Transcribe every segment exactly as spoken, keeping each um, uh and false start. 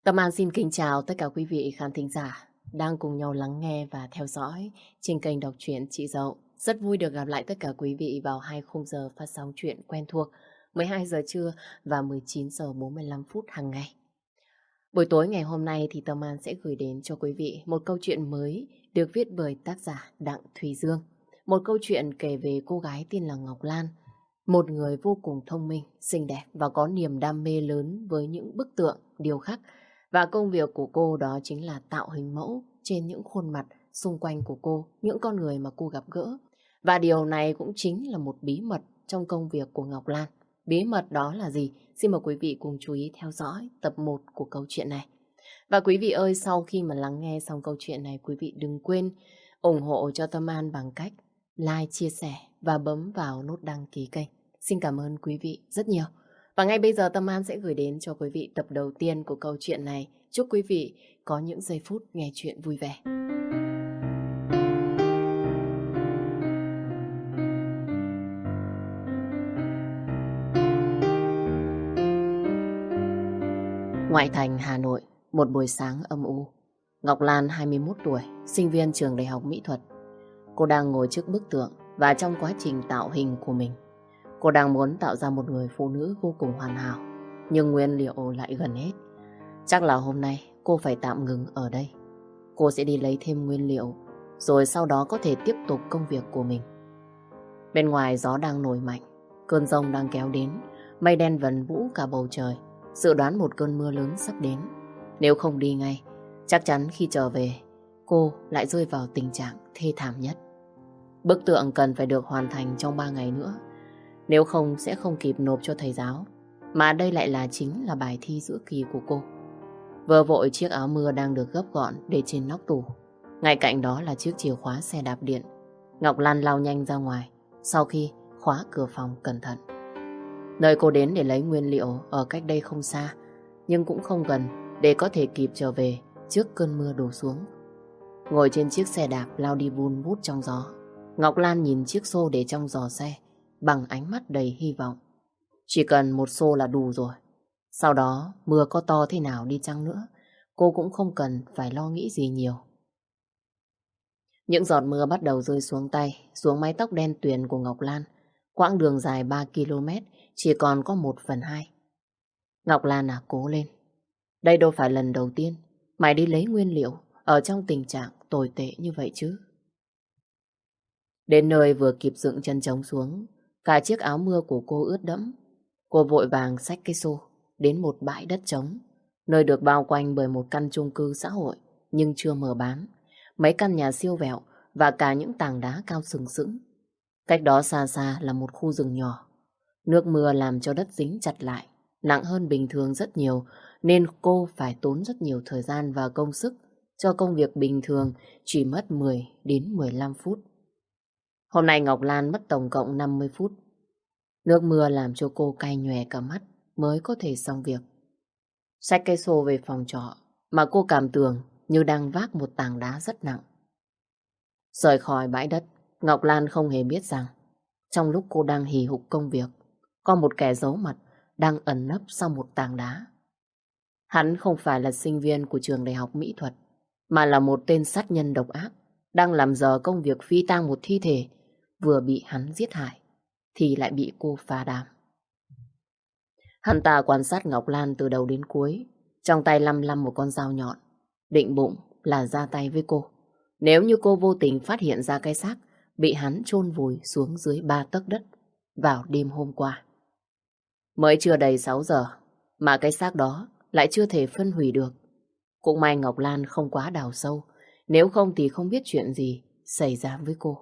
Tâm An xin kính chào tất cả quý vị khán thính giả đang cùng nhau lắng nghe và theo dõi trên kênh đọc truyện Chị Dậu. Rất vui được gặp lại tất cả quý vị vào hai khung giờ phát sóng truyện quen thuộc mười hai giờ trưa và mười chín giờ bốn mươi lăm phút hàng ngày. Buổi tối ngày hôm nay thì Tâm An sẽ gửi đến cho quý vị một câu chuyện mới được viết bởi tác giả Đặng Thùy Dương. Một câu chuyện kể về cô gái tên là Ngọc Lan, một người vô cùng thông minh, xinh đẹp và có niềm đam mê lớn với những bức tượng, điêu khắc. Và công việc của cô đó chính là tạo hình mẫu trên những khuôn mặt xung quanh của cô, những con người mà cô gặp gỡ. Và điều này cũng chính là một bí mật trong công việc của Ngọc Lan. Bí mật đó là gì? Xin mời quý vị cùng chú ý theo dõi tập một của câu chuyện này. Và quý vị ơi, sau khi mà lắng nghe xong câu chuyện này, quý vị đừng quên ủng hộ cho Tâm An bằng cách like, chia sẻ và bấm vào nút đăng ký kênh. Xin cảm ơn quý vị rất nhiều. Và ngay bây giờ Tâm An sẽ gửi đến cho quý vị tập đầu tiên của câu chuyện này. Chúc quý vị có những giây phút nghe chuyện vui vẻ. Ngoại thành Hà Nội, một buổi sáng âm u. Ngọc Lan hai mươi mốt tuổi, sinh viên trường đại học mỹ thuật. Cô đang ngồi trước bức tượng và trong quá trình tạo hình của mình, cô đang muốn tạo ra một người phụ nữ vô cùng hoàn hảo, nhưng nguyên liệu lại gần hết. Chắc là hôm nay cô phải tạm ngừng ở đây. Cô sẽ đi lấy thêm nguyên liệu, rồi sau đó có thể tiếp tục công việc của mình. Bên ngoài gió đang nổi mạnh, cơn giông đang kéo đến, mây đen vần vũ cả bầu trời, dự đoán một cơn mưa lớn sắp đến. Nếu không đi ngay, chắc chắn khi trở về, cô lại rơi vào tình trạng thê thảm nhất. Bức tượng cần phải được hoàn thành trong ba ngày nữa, nếu không sẽ không kịp nộp cho thầy giáo. Mà đây lại là chính là bài thi giữa kỳ của cô. Vừa vội chiếc áo mưa đang được gấp gọn để trên nóc tủ. Ngay cạnh đó là chiếc chìa khóa xe đạp điện. Ngọc Lan lao nhanh ra ngoài, sau khi khóa cửa phòng cẩn thận. Nơi cô đến để lấy nguyên liệu ở cách đây không xa, nhưng cũng không gần để có thể kịp trở về trước cơn mưa đổ xuống. Ngồi trên chiếc xe đạp lao đi vun vút trong gió, Ngọc Lan nhìn chiếc xô để trong giò xe bằng ánh mắt đầy hy vọng. Chỉ cần một xô là đủ rồi. Sau đó mưa có to thế nào đi chăng nữa, cô cũng không cần phải lo nghĩ gì nhiều. Những giọt mưa bắt đầu rơi xuống tay, xuống mái tóc đen tuyền của Ngọc Lan. Quãng đường dài ba ki lô mét chỉ còn có một phần hai. Ngọc Lan à, cố lên. Đây đâu phải lần đầu tiên mày đi lấy nguyên liệu ở trong tình trạng tồi tệ như vậy chứ. Đến nơi vừa kịp dựng chân trống xuống, cả chiếc áo mưa của cô ướt đẫm. Cô vội vàng xách cái xô đến một bãi đất trống, nơi được bao quanh bởi một căn chung cư xã hội nhưng chưa mở bán, mấy căn nhà siêu vẹo và cả những tảng đá cao sừng sững. Cách đó xa xa là một khu rừng nhỏ. Nước mưa làm cho đất dính chặt lại, nặng hơn bình thường rất nhiều, nên cô phải tốn rất nhiều thời gian và công sức cho công việc bình thường chỉ mất mười đến mười lăm phút. Hôm nay Ngọc Lan mất tổng cộng năm mươi phút. Nước mưa làm cho cô cay nhòe cả mắt mới có thể xong việc. Xách cây xô về phòng trọ mà cô cảm tưởng như đang vác một tảng đá rất nặng. Rời khỏi bãi đất, Ngọc Lan không hề biết rằng trong lúc cô đang hì hục công việc, có một kẻ giấu mặt đang ẩn nấp sau một tảng đá. Hắn không phải là sinh viên của trường đại học mỹ thuật, mà là một tên sát nhân độc ác đang làm dở công việc phi tang một thi thể vừa bị hắn giết hại thì lại bị cô phá đám. Hắn ta quan sát Ngọc Lan từ đầu đến cuối, trong tay lăm lăm một con dao nhọn, định bụng là ra tay với cô nếu như cô vô tình phát hiện ra cái xác bị hắn chôn vùi xuống dưới ba tấc đất vào đêm hôm qua. Mới chưa đầy sáu giờ mà cái xác đó lại chưa thể phân hủy được. Cũng may Ngọc Lan không quá đào sâu, nếu không thì không biết chuyện gì xảy ra với cô.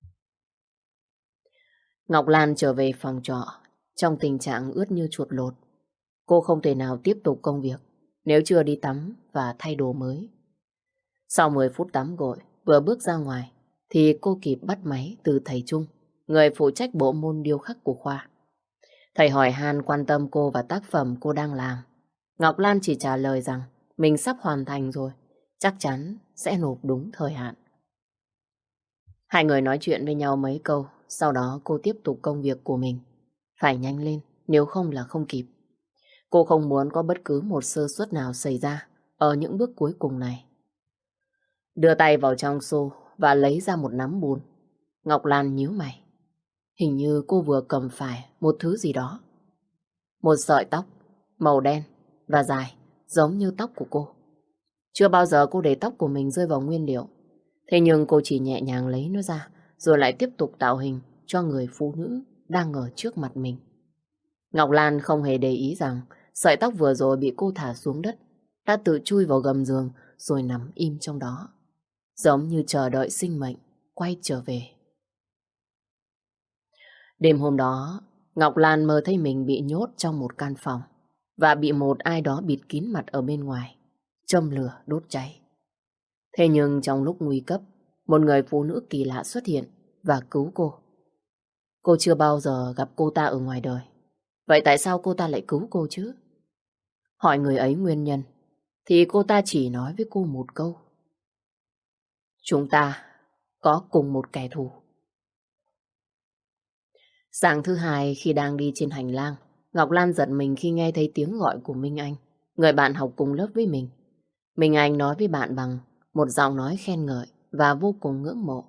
Ngọc Lan trở về phòng trọ trong tình trạng ướt như chuột lột. Cô không thể nào tiếp tục công việc nếu chưa đi tắm và thay đồ mới. Sau mười phút tắm gội, vừa bước ra ngoài thì cô kịp bắt máy từ thầy Trung, người phụ trách bộ môn điêu khắc của khoa. Thầy hỏi han quan tâm cô và tác phẩm cô đang làm. Ngọc Lan chỉ trả lời rằng mình sắp hoàn thành rồi, chắc chắn sẽ nộp đúng thời hạn. Hai người nói chuyện với nhau mấy câu, sau đó cô tiếp tục công việc của mình. Phải nhanh lên, nếu không là không kịp. Cô không muốn có bất cứ một sơ suất nào xảy ra, ở những bước cuối cùng này. Đưa tay vào trong xô và lấy ra một nắm bùn. Ngọc Lan nhíu mày. Hình như cô vừa cầm phải một thứ gì đó. Một sợi tóc màu đen và dài giống như tóc của cô. Chưa bao giờ cô để tóc của mình rơi vào nguyên liệu. Thế nhưng cô chỉ nhẹ nhàng lấy nó ra rồi lại tiếp tục tạo hình cho người phụ nữ đang ở trước mặt mình. Ngọc Lan không hề để ý rằng sợi tóc vừa rồi bị cô thả xuống đất đã tự chui vào gầm giường rồi nằm im trong đó, giống như chờ đợi sinh mệnh quay trở về. Đêm hôm đó, Ngọc Lan mơ thấy mình bị nhốt trong một căn phòng và bị một ai đó bịt kín mặt ở bên ngoài, châm lửa đốt cháy. Thế nhưng trong lúc nguy cấp, một người phụ nữ kỳ lạ xuất hiện và cứu cô. Cô chưa bao giờ gặp cô ta ở ngoài đời. Vậy tại sao cô ta lại cứu cô chứ? Hỏi người ấy nguyên nhân, thì cô ta chỉ nói với cô một câu. Chúng ta có cùng một kẻ thù. Sáng thứ hai khi đang đi trên hành lang, Ngọc Lan giật mình khi nghe thấy tiếng gọi của Minh Anh, người bạn học cùng lớp với mình. Minh Anh nói với bạn bằng một giọng nói khen ngợi và vô cùng ngưỡng mộ.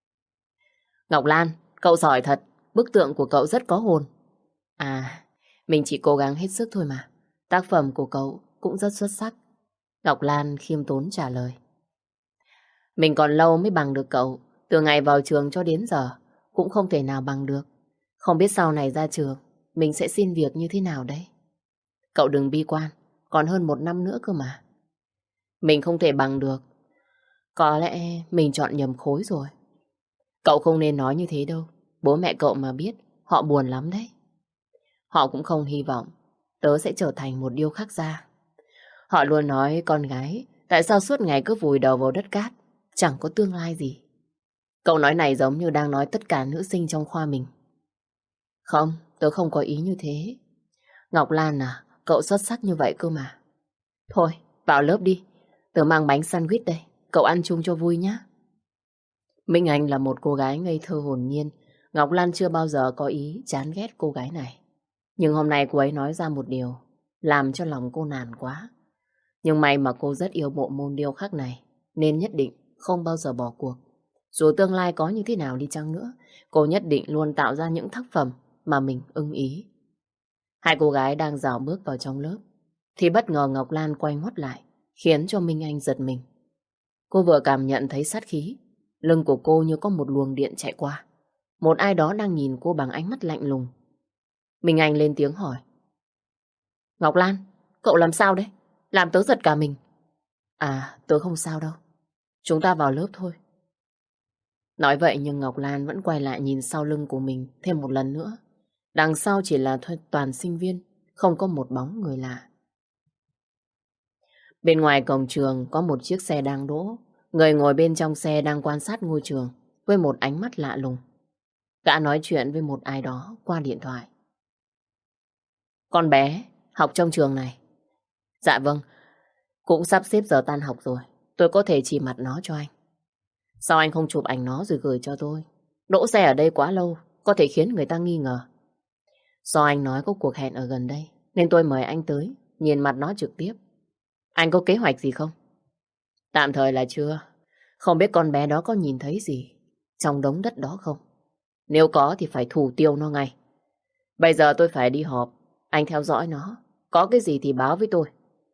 Ngọc Lan, cậu giỏi thật, bức tượng của cậu rất có hồn. À, mình chỉ cố gắng hết sức thôi mà. Tác phẩm của cậu cũng rất xuất sắc. Ngọc Lan khiêm tốn trả lời. Mình còn lâu mới bằng được cậu. Từ ngày vào trường cho đến giờ cũng không thể nào bằng được. Không biết sau này ra trường mình sẽ xin việc như thế nào đấy. Cậu đừng bi quan, còn hơn một năm nữa cơ mà. Mình không thể bằng được. Có lẽ mình chọn nhầm khối rồi. Cậu không nên nói như thế đâu. Bố mẹ cậu mà biết, họ buồn lắm đấy. Họ cũng không hy vọng tớ sẽ trở thành một điêu khắc gia. Họ luôn nói con gái tại sao suốt ngày cứ vùi đầu vào đất cát, chẳng có tương lai gì. Cậu nói này giống như đang nói tất cả nữ sinh trong khoa mình. Không, tớ không có ý như thế. Ngọc Lan à, cậu xuất sắc như vậy cơ mà. Thôi, vào lớp đi. Tớ mang bánh sandwich đây, cậu ăn chung cho vui nhé. Minh Anh là một cô gái ngây thơ hồn nhiên. Ngọc Lan chưa bao giờ có ý chán ghét cô gái này. Nhưng hôm nay cô ấy nói ra một điều làm cho lòng cô nản quá. Nhưng may mà cô rất yêu bộ môn điêu khắc này, nên nhất định không bao giờ bỏ cuộc. Dù tương lai có như thế nào đi chăng nữa, cô nhất định luôn tạo ra những tác phẩm mà mình ưng ý. Hai cô gái đang dạo bước vào trong lớp thì bất ngờ Ngọc Lan quay ngoắt lại, khiến cho Minh Anh giật mình. Cô vừa cảm nhận thấy sát khí, lưng của cô như có một luồng điện chạy qua. Một ai đó đang nhìn cô bằng ánh mắt lạnh lùng. Minh Anh lên tiếng hỏi. Ngọc Lan, cậu làm sao đấy? Làm tớ giật cả mình. À, tớ không sao đâu. Chúng ta vào lớp thôi. Nói vậy nhưng Ngọc Lan vẫn quay lại nhìn sau lưng của mình thêm một lần nữa. Đằng sau chỉ là toàn sinh viên, không có một bóng người lạ. Bên ngoài cổng trường có một chiếc xe đang đỗ. Người ngồi bên trong xe đang quan sát ngôi trường với một ánh mắt lạ lùng. Gã nói chuyện với một ai đó qua điện thoại. Con bé học trong trường này. Dạ vâng, cũng sắp xếp giờ tan học rồi. Tôi có thể chỉ mặt nó cho anh. Sao anh không chụp ảnh nó rồi gửi cho tôi? Đỗ xe ở đây quá lâu, có thể khiến người ta nghi ngờ. Do anh nói có cuộc hẹn ở gần đây, nên tôi mời anh tới, nhìn mặt nó trực tiếp. Anh có kế hoạch gì không? Tạm thời là chưa. Không biết con bé đó có nhìn thấy gì trong đống đất đó không? Nếu có thì phải thủ tiêu nó ngay. Bây giờ tôi phải đi họp. Anh theo dõi nó. Có cái gì thì báo với tôi.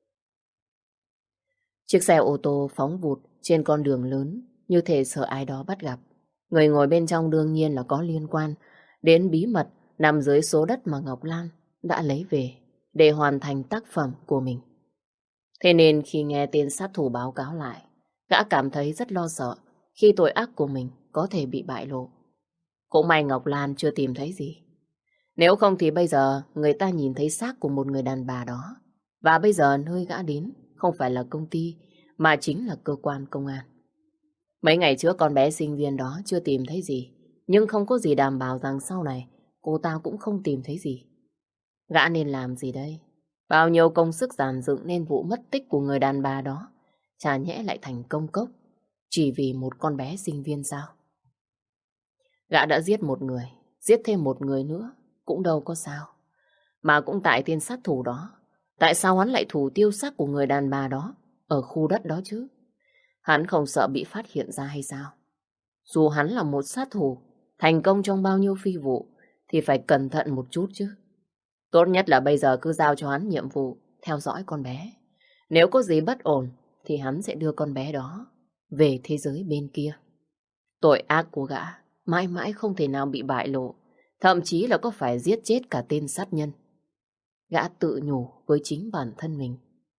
Chiếc xe ô tô phóng vụt trên con đường lớn, như thể sợ ai đó bắt gặp. Người ngồi bên trong đương nhiên là có liên quan đến bí mật nằm dưới số đất mà Ngọc Lan đã lấy về để hoàn thành tác phẩm của mình. Thế nên khi nghe tên sát thủ báo cáo lại, gã cảm thấy rất lo sợ khi tội ác của mình có thể bị bại lộ. Cũng may Ngọc Lan chưa tìm thấy gì. Nếu không thì bây giờ người ta nhìn thấy xác của một người đàn bà đó. Và bây giờ nơi gã đến không phải là công ty mà chính là cơ quan công an. Mấy ngày trước con bé sinh viên đó chưa tìm thấy gì, nhưng không có gì đảm bảo rằng sau này cô ta cũng không tìm thấy gì. Gã nên làm gì đây? Bao nhiêu công sức dàn dựng nên vụ mất tích của người đàn bà đó, chả nhẽ lại thành công cốc chỉ vì một con bé sinh viên sao? Gã đã giết một người, giết thêm một người nữa cũng đâu có sao. Mà cũng tại tên sát thủ đó, tại sao hắn lại thủ tiêu xác của người đàn bà đó ở khu đất đó chứ. Hắn không sợ bị phát hiện ra hay sao? Dù hắn là một sát thủ, thành công trong bao nhiêu phi vụ, thì phải cẩn thận một chút chứ. Tốt nhất là bây giờ cứ giao cho hắn nhiệm vụ theo dõi con bé. Nếu có gì bất ổn, thì hắn sẽ đưa con bé đó về thế giới bên kia. Tội ác của gã mãi mãi không thể nào bị bại lộ, thậm chí là có phải giết chết cả tên sát nhân. Gã tự nhủ với chính bản thân mình.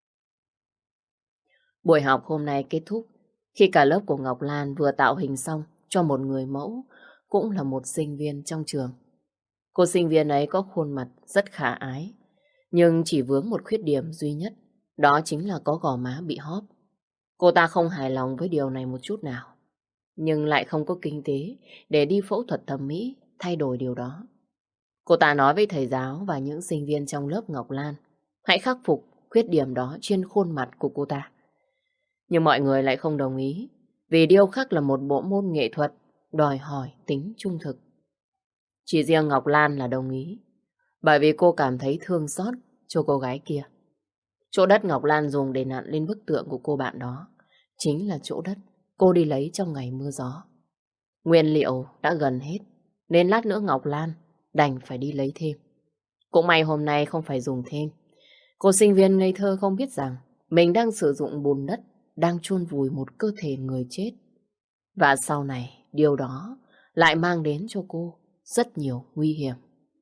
Buổi học hôm nay kết thúc khi cả lớp của Ngọc Lan vừa tạo hình xong cho một người mẫu, cũng là một sinh viên trong trường. Cô sinh viên ấy có khuôn mặt rất khả ái, nhưng chỉ vướng một khuyết điểm duy nhất, đó chính là có gò má bị hóp. Cô ta không hài lòng với điều này một chút nào, nhưng lại không có kinh tế để đi phẫu thuật thẩm mỹ thay đổi điều đó. Cô ta nói với thầy giáo và những sinh viên trong lớp Ngọc Lan hãy khắc phục khuyết điểm đó trên khuôn mặt của cô ta. Nhưng mọi người lại không đồng ý, vì điêu khắc là một bộ môn nghệ thuật đòi hỏi tính trung thực. Chỉ riêng Ngọc Lan là đồng ý, bởi vì cô cảm thấy thương xót cho cô gái kia. Chỗ đất Ngọc Lan dùng để nặn lên bức tượng của cô bạn đó chính là chỗ đất cô đi lấy trong ngày mưa gió. Nguyên liệu đã gần hết, nên lát nữa Ngọc Lan đành phải đi lấy thêm. Cũng may hôm nay không phải dùng thêm. Cô sinh viên ngây thơ không biết rằng mình đang sử dụng bùn đất, đang chôn vùi một cơ thể người chết. Và sau này, điều đó lại mang đến cho cô rất nhiều nguy hiểm.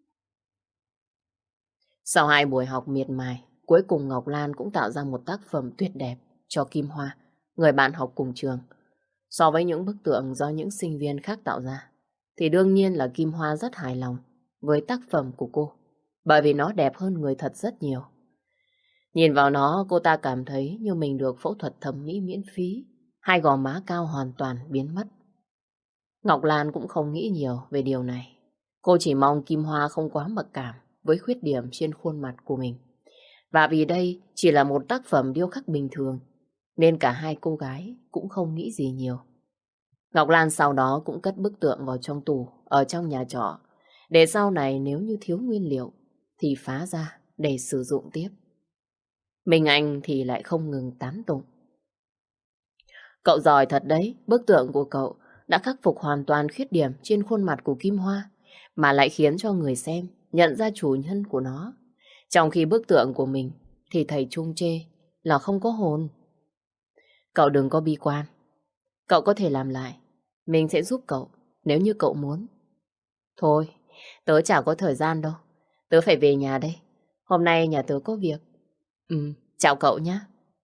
Sau hai buổi học miệt mài, cuối cùng Ngọc Lan cũng tạo ra một tác phẩm tuyệt đẹp cho Kim Hoa, người bạn học cùng trường. So với những bức tượng do những sinh viên khác tạo ra, thì đương nhiên là Kim Hoa rất hài lòng với tác phẩm của cô, bởi vì nó đẹp hơn người thật rất nhiều. Nhìn vào nó, cô ta cảm thấy như mình được phẫu thuật thẩm mỹ miễn phí, hai gò má cao hoàn toàn biến mất. Ngọc Lan cũng không nghĩ nhiều về điều này. Cô chỉ mong Kim Hoa không quá mặc cảm với khuyết điểm trên khuôn mặt của mình. Và vì đây chỉ là một tác phẩm điêu khắc bình thường, nên cả hai cô gái cũng không nghĩ gì nhiều. Ngọc Lan sau đó cũng cất bức tượng vào trong tủ ở trong nhà trọ, để sau này nếu như thiếu nguyên liệu thì phá ra để sử dụng tiếp. Minh Anh thì lại không ngừng tán tụng. Cậu giỏi thật đấy, bức tượng của cậu đã khắc phục hoàn toàn khuyết điểm trên khuôn mặt của Kim Hoa, mà lại khiến cho người xem nhận ra chủ nhân của nó. Trong khi bức tượng của mình thì thầy Trung chê là không có hồn. Cậu đừng có bi quan. Cậu có thể làm lại. Mình sẽ giúp cậu nếu như cậu muốn. Thôi, tớ chả có thời gian đâu. Tớ phải về nhà đây. Hôm nay nhà tớ có việc. Ừ, chào cậu nhé.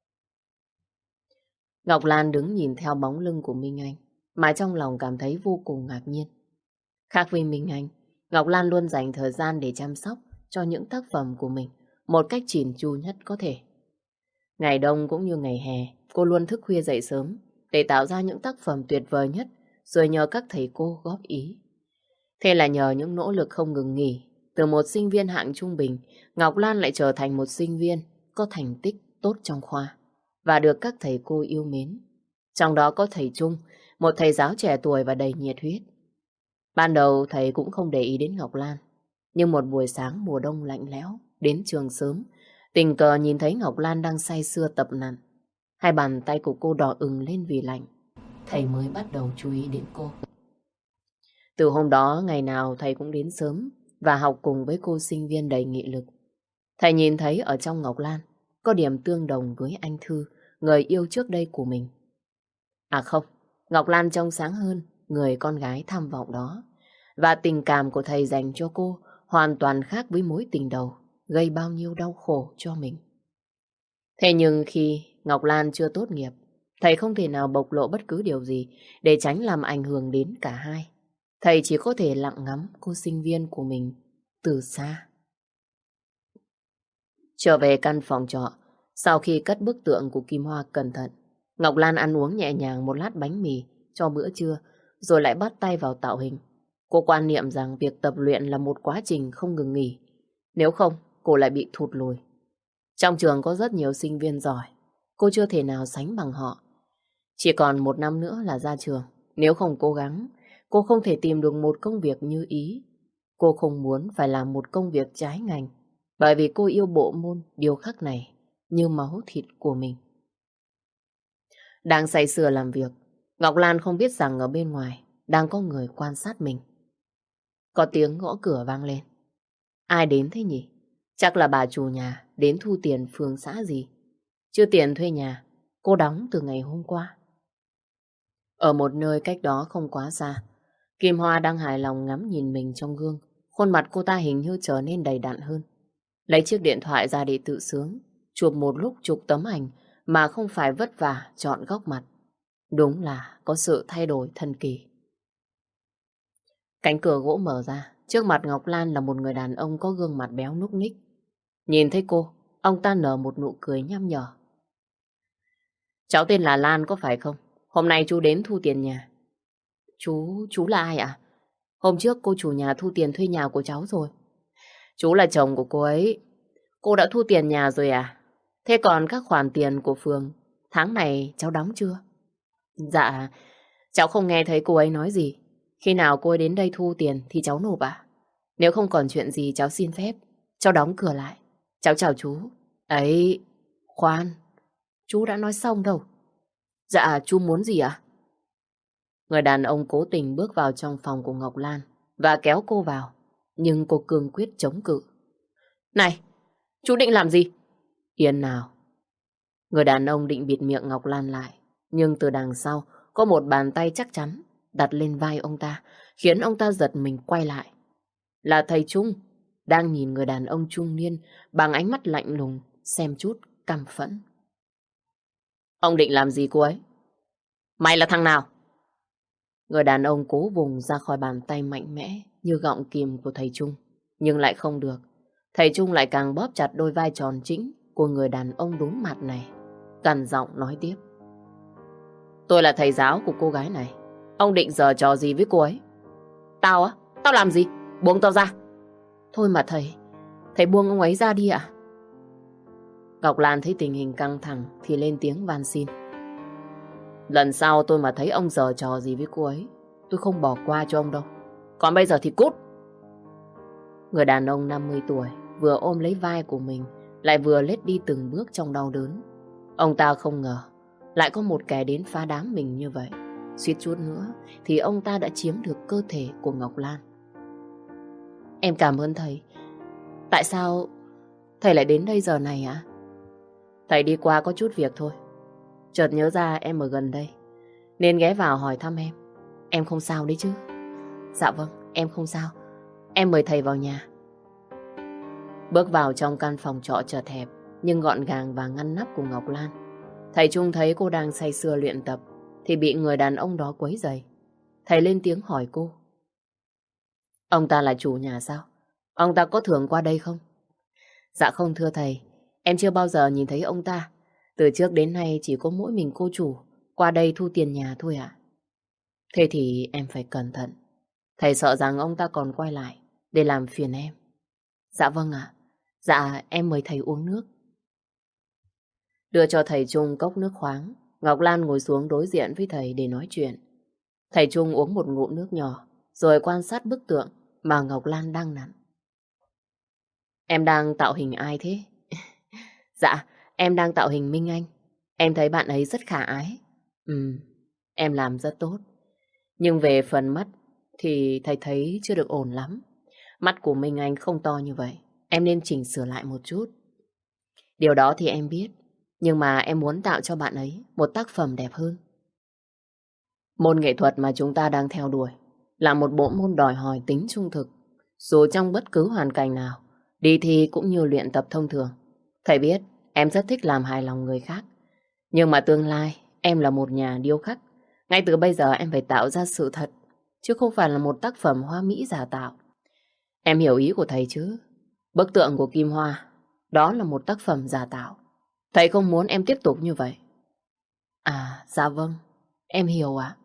Ngọc Lan đứng nhìn theo bóng lưng của Minh Anh, mà trong lòng cảm thấy vô cùng ngạc nhiên. Khác với Minh Anh, Ngọc Lan luôn dành thời gian để chăm sóc cho những tác phẩm của mình một cách chỉn chu nhất có thể. Ngày đông cũng như ngày hè, cô luôn thức khuya dậy sớm để tạo ra những tác phẩm tuyệt vời nhất, rồi nhờ các thầy cô góp ý. Thế là nhờ những nỗ lực không ngừng nghỉ, từ một sinh viên hạng trung bình, Ngọc Lan lại trở thành một sinh viên có thành tích tốt trong khoa và được các thầy cô yêu mến. Trong đó có thầy Trung, một thầy giáo trẻ tuổi và đầy nhiệt huyết. Ban đầu thầy cũng không để ý đến Ngọc Lan, nhưng một buổi sáng mùa đông lạnh lẽo, đến trường sớm, tình cờ nhìn thấy Ngọc Lan đang say sưa tập nặn. Hai bàn tay của cô đỏ ửng lên vì lạnh. Thầy mới bắt đầu chú ý đến cô. Từ hôm đó, ngày nào thầy cũng đến sớm và học cùng với cô sinh viên đầy nghị lực. Thầy nhìn thấy ở trong Ngọc Lan có điểm tương đồng với anh Thư, người yêu trước đây của mình. À không, Ngọc Lan trông sáng hơn người con gái tham vọng đó. Và tình cảm của thầy dành cho cô hoàn toàn khác với mối tình đầu, gây bao nhiêu đau khổ cho mình. Thế nhưng khi Ngọc Lan chưa tốt nghiệp, thầy không thể nào bộc lộ bất cứ điều gì để tránh làm ảnh hưởng đến cả hai. Thầy chỉ có thể lặng ngắm cô sinh viên của mình từ xa. Trở về căn phòng trọ, sau khi cất bức tượng của Kim Hoa cẩn thận, Ngọc Lan ăn uống nhẹ nhàng một lát bánh mì cho bữa trưa, rồi lại bắt tay vào tạo hình. Cô quan niệm rằng việc tập luyện là một quá trình không ngừng nghỉ. Nếu không, cô lại bị thụt lùi. Trong trường có rất nhiều sinh viên giỏi, cô chưa thể nào sánh bằng họ. Chỉ còn một năm nữa là ra trường. Nếu không cố gắng, cô không thể tìm được một công việc như ý. Cô không muốn phải làm một công việc trái ngành, bởi vì cô yêu bộ môn điêu khắc này như máu thịt của mình. Đang say sưa làm việc, Ngọc Lan không biết rằng ở bên ngoài đang có người quan sát mình. Có tiếng gõ cửa vang lên. Ai đến thế nhỉ? Chắc là bà chủ nhà đến thu tiền phường xã gì. Chưa tiền thuê nhà, cô đóng từ ngày hôm qua. Ở một nơi cách đó không quá xa, Kim Hoa đang hài lòng ngắm nhìn mình trong gương. Khuôn mặt cô ta hình như trở nên đầy đặn hơn. Lấy chiếc điện thoại ra để tự sướng, chụp một lúc chục tấm ảnh mà không phải vất vả chọn góc mặt. Đúng là có sự thay đổi thần kỳ. Cánh cửa gỗ mở ra, trước mặt Ngọc Lan là một người đàn ông có gương mặt béo núc ních. Nhìn thấy cô, ông ta nở một nụ cười nham nhở. Cháu tên là Lan có phải không? Hôm nay chú đến thu tiền nhà. Chú, chú là ai ạ? Hôm trước cô chủ nhà thu tiền thuê nhà của cháu rồi. Chú là chồng của cô ấy. Cô đã thu tiền nhà rồi à? Thế còn các khoản tiền của phường, tháng này cháu đóng chưa? Dạ, cháu không nghe thấy cô ấy nói gì. Khi nào cô ấy đến đây thu tiền thì cháu nộp à? Nếu không còn chuyện gì cháu xin phép, cháu đóng cửa lại. Cháu chào chú. Ấy, khoan, chú đã nói xong đâu. Dạ, chú muốn gì ạ? Người đàn ông cố tình bước vào trong phòng của Ngọc Lan và kéo cô vào. Nhưng cô cương quyết chống cự. Này, chú định làm gì? Yên nào. Người đàn ông định bịt miệng Ngọc Lan lại. Nhưng từ đằng sau có một bàn tay chắc chắn đặt lên vai ông ta, khiến ông ta giật mình quay lại. Là thầy Trung, đang nhìn người đàn ông trung niên bằng ánh mắt lạnh lùng, xem chút căm phẫn. Ông định làm gì cô ấy? Mày là thằng nào? Người đàn ông cố vùng ra khỏi bàn tay mạnh mẽ như gọng kìm của thầy Trung, nhưng lại không được. Thầy Trung lại càng bóp chặt đôi vai tròn trĩnh của người đàn ông đốn mặt này, gằn giọng nói tiếp. Tôi là thầy giáo của cô gái này. Ông định giở trò gì với cô ấy? Tao á? Tao làm gì? Buông tao ra. Thôi mà thầy, thầy buông ông ấy ra đi ạ. Ngọc Lan thấy tình hình căng thẳng thì lên tiếng van xin. Lần sau tôi mà thấy ông giở trò gì với cô ấy, tôi không bỏ qua cho ông đâu. Còn bây giờ thì cút. Người đàn ông năm mươi tuổi vừa ôm lấy vai của mình, lại vừa lết đi từng bước trong đau đớn. Ông ta không ngờ lại có một kẻ đến phá đám mình như vậy. Suýt chút nữa thì ông ta đã chiếm được cơ thể của Ngọc Lan. Em cảm ơn thầy. Tại sao thầy lại đến đây giờ này ạ? Thầy đi qua có chút việc thôi. Chợt nhớ ra em ở gần đây nên ghé vào hỏi thăm em. Em không sao đấy chứ? Dạ vâng, em không sao. Em mời thầy vào nhà. Bước vào trong căn phòng trọ chật hẹp nhưng gọn gàng và ngăn nắp của Ngọc Lan. Thầy Trung thấy cô đang say sưa luyện tập thì bị người đàn ông đó quấy rầy. Thầy lên tiếng hỏi cô. Ông ta là chủ nhà sao? Ông ta có thường qua đây không? Dạ không thưa thầy, em chưa bao giờ nhìn thấy ông ta. Từ trước đến nay chỉ có mỗi mình cô chủ qua đây thu tiền nhà thôi ạ. Thế thì em phải cẩn thận. Thầy sợ rằng ông ta còn quay lại để làm phiền em. Dạ vâng ạ. Dạ em mời thầy uống nước. Đưa cho thầy Trung cốc nước khoáng. Ngọc Lan ngồi xuống đối diện với thầy để nói chuyện. Thầy Trung uống một ngụm nước nhỏ rồi quan sát bức tượng mà Ngọc Lan đang nặn. Em đang tạo hình ai thế? Dạ, em đang tạo hình Minh Anh. Em thấy bạn ấy rất khả ái. Ừ, em làm rất tốt. Nhưng về phần mắt thì thầy thấy chưa được ổn lắm. Mắt của Minh Anh không to như vậy. Em nên chỉnh sửa lại một chút. Điều đó thì em biết. Nhưng mà em muốn tạo cho bạn ấy một tác phẩm đẹp hơn. Môn nghệ thuật mà chúng ta đang theo đuổi là một bộ môn đòi hỏi tính trung thực. Dù trong bất cứ hoàn cảnh nào, đi thi cũng như luyện tập thông thường. Thầy biết em rất thích làm hài lòng người khác. Nhưng mà tương lai em là một nhà điêu khắc. Ngay từ bây giờ em phải tạo ra sự thật, chứ không phải là một tác phẩm hoa mỹ giả tạo. Em hiểu ý của thầy chứ? Bức tượng của Kim Hoa, đó là một tác phẩm giả tạo. Thầy không muốn em tiếp tục như vậy. À, dạ vâng, em hiểu ạ.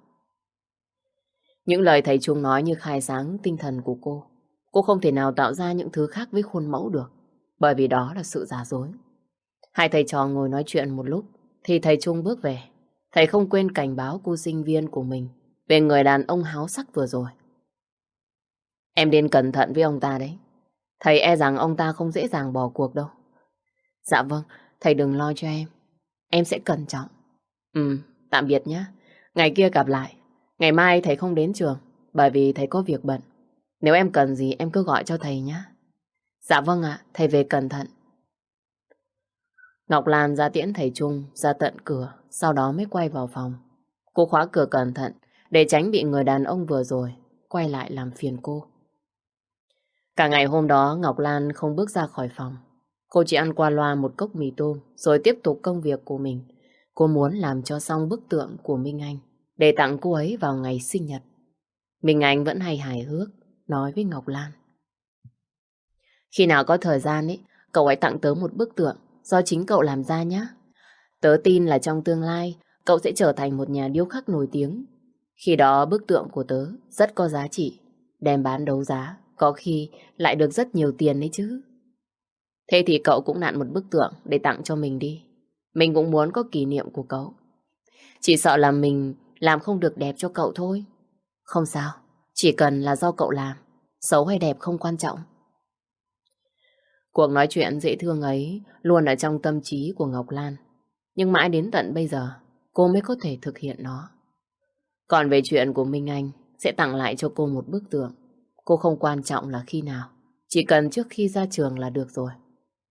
Những lời thầy Trung nói như khai sáng tinh thần của cô. Cô không thể nào tạo ra những thứ khác với khuôn mẫu được, bởi vì đó là sự giả dối. Hai thầy trò ngồi nói chuyện một lúc, thì thầy Trung bước về. Thầy không quên cảnh báo cô sinh viên của mình về người đàn ông háo sắc vừa rồi. Em nên cẩn thận với ông ta đấy. Thầy e rằng ông ta không dễ dàng bỏ cuộc đâu. Dạ vâng, thầy đừng lo cho em. Em sẽ cẩn trọng. Ừ, Tạm biệt nhé. Ngày kia gặp lại. Ngày mai thầy không đến trường, bởi vì thầy có việc bận. Nếu em cần gì em cứ gọi cho thầy nhé. Dạ vâng ạ, thầy về cẩn thận. Ngọc Lan ra tiễn thầy Trung ra tận cửa, sau đó mới quay vào phòng. Cô khóa cửa cẩn thận để tránh bị người đàn ông vừa rồi quay lại làm phiền cô. Cả ngày hôm đó Ngọc Lan không bước ra khỏi phòng. Cô chỉ ăn qua loa một cốc mì tôm rồi tiếp tục công việc của mình. Cô muốn làm cho xong bức tượng của Minh Anh để tặng cô ấy vào ngày sinh nhật. Minh Anh vẫn hay hài hước nói với Ngọc Lan: khi nào có thời gian ấy, cậu hãy tặng tớ một bức tượng do chính cậu làm ra nhé. Tớ tin là trong tương lai cậu sẽ trở thành một nhà điêu khắc nổi tiếng. Khi đó bức tượng của tớ rất có giá trị, đem bán đấu giá, có khi lại được rất nhiều tiền đấy chứ. Thế thì cậu cũng nặn một bức tượng để tặng cho mình đi. Mình cũng muốn có kỷ niệm của cậu. Chỉ sợ là mình làm không được đẹp cho cậu thôi. Không sao, chỉ cần là do cậu làm, xấu hay đẹp không quan trọng. Cuộc nói chuyện dễ thương ấy luôn ở trong tâm trí của Ngọc Lan. Nhưng mãi đến tận bây giờ, cô mới có thể thực hiện nó. Còn về chuyện của Minh Anh sẽ tặng lại cho cô một bức tượng, cô không quan trọng là khi nào, chỉ cần trước khi ra trường là được rồi.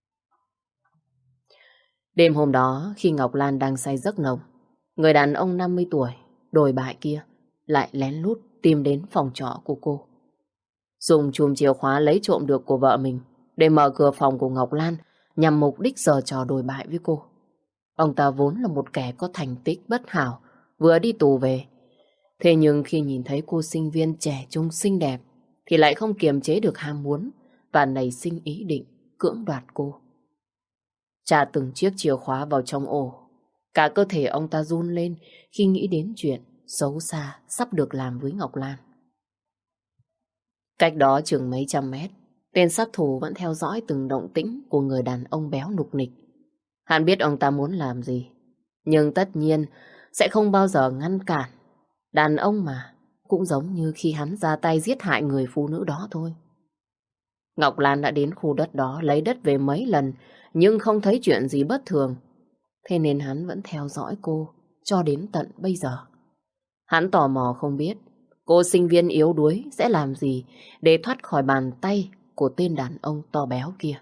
Đêm hôm đó, khi Ngọc Lan đang say giấc nồng, người đàn ông năm mươi tuổi, đồi bại kia, lại lén lút tìm đến phòng trọ của cô. Dùng chùm chìa khóa lấy trộm được của vợ mình để mở cửa phòng của Ngọc Lan nhằm mục đích giở trò đồi bại với cô. Ông ta vốn là một kẻ có thành tích bất hảo, vừa đi tù về. Thế nhưng khi nhìn thấy cô sinh viên trẻ trung xinh đẹp thì lại không kiềm chế được ham muốn và nảy sinh ý định cưỡng đoạt cô. Chà từng chiếc chìa khóa vào trong ổ. Cả cơ thể ông ta run lên khi nghĩ đến chuyện xấu xa sắp được làm với Ngọc Lan. Cách đó chừng mấy trăm mét, tên sát thủ vẫn theo dõi từng động tĩnh của người đàn ông béo nục nịch. Hắn biết ông ta muốn làm gì, nhưng tất nhiên sẽ không bao giờ ngăn cản. Đàn ông mà, cũng giống như khi hắn ra tay giết hại người phụ nữ đó thôi. Ngọc Lan đã đến khu đất đó lấy đất về mấy lần, nhưng không thấy chuyện gì bất thường. Thế nên hắn vẫn theo dõi cô cho đến tận bây giờ. Hắn tò mò không biết cô sinh viên yếu đuối sẽ làm gì để thoát khỏi bàn tay của tên đàn ông to béo kia.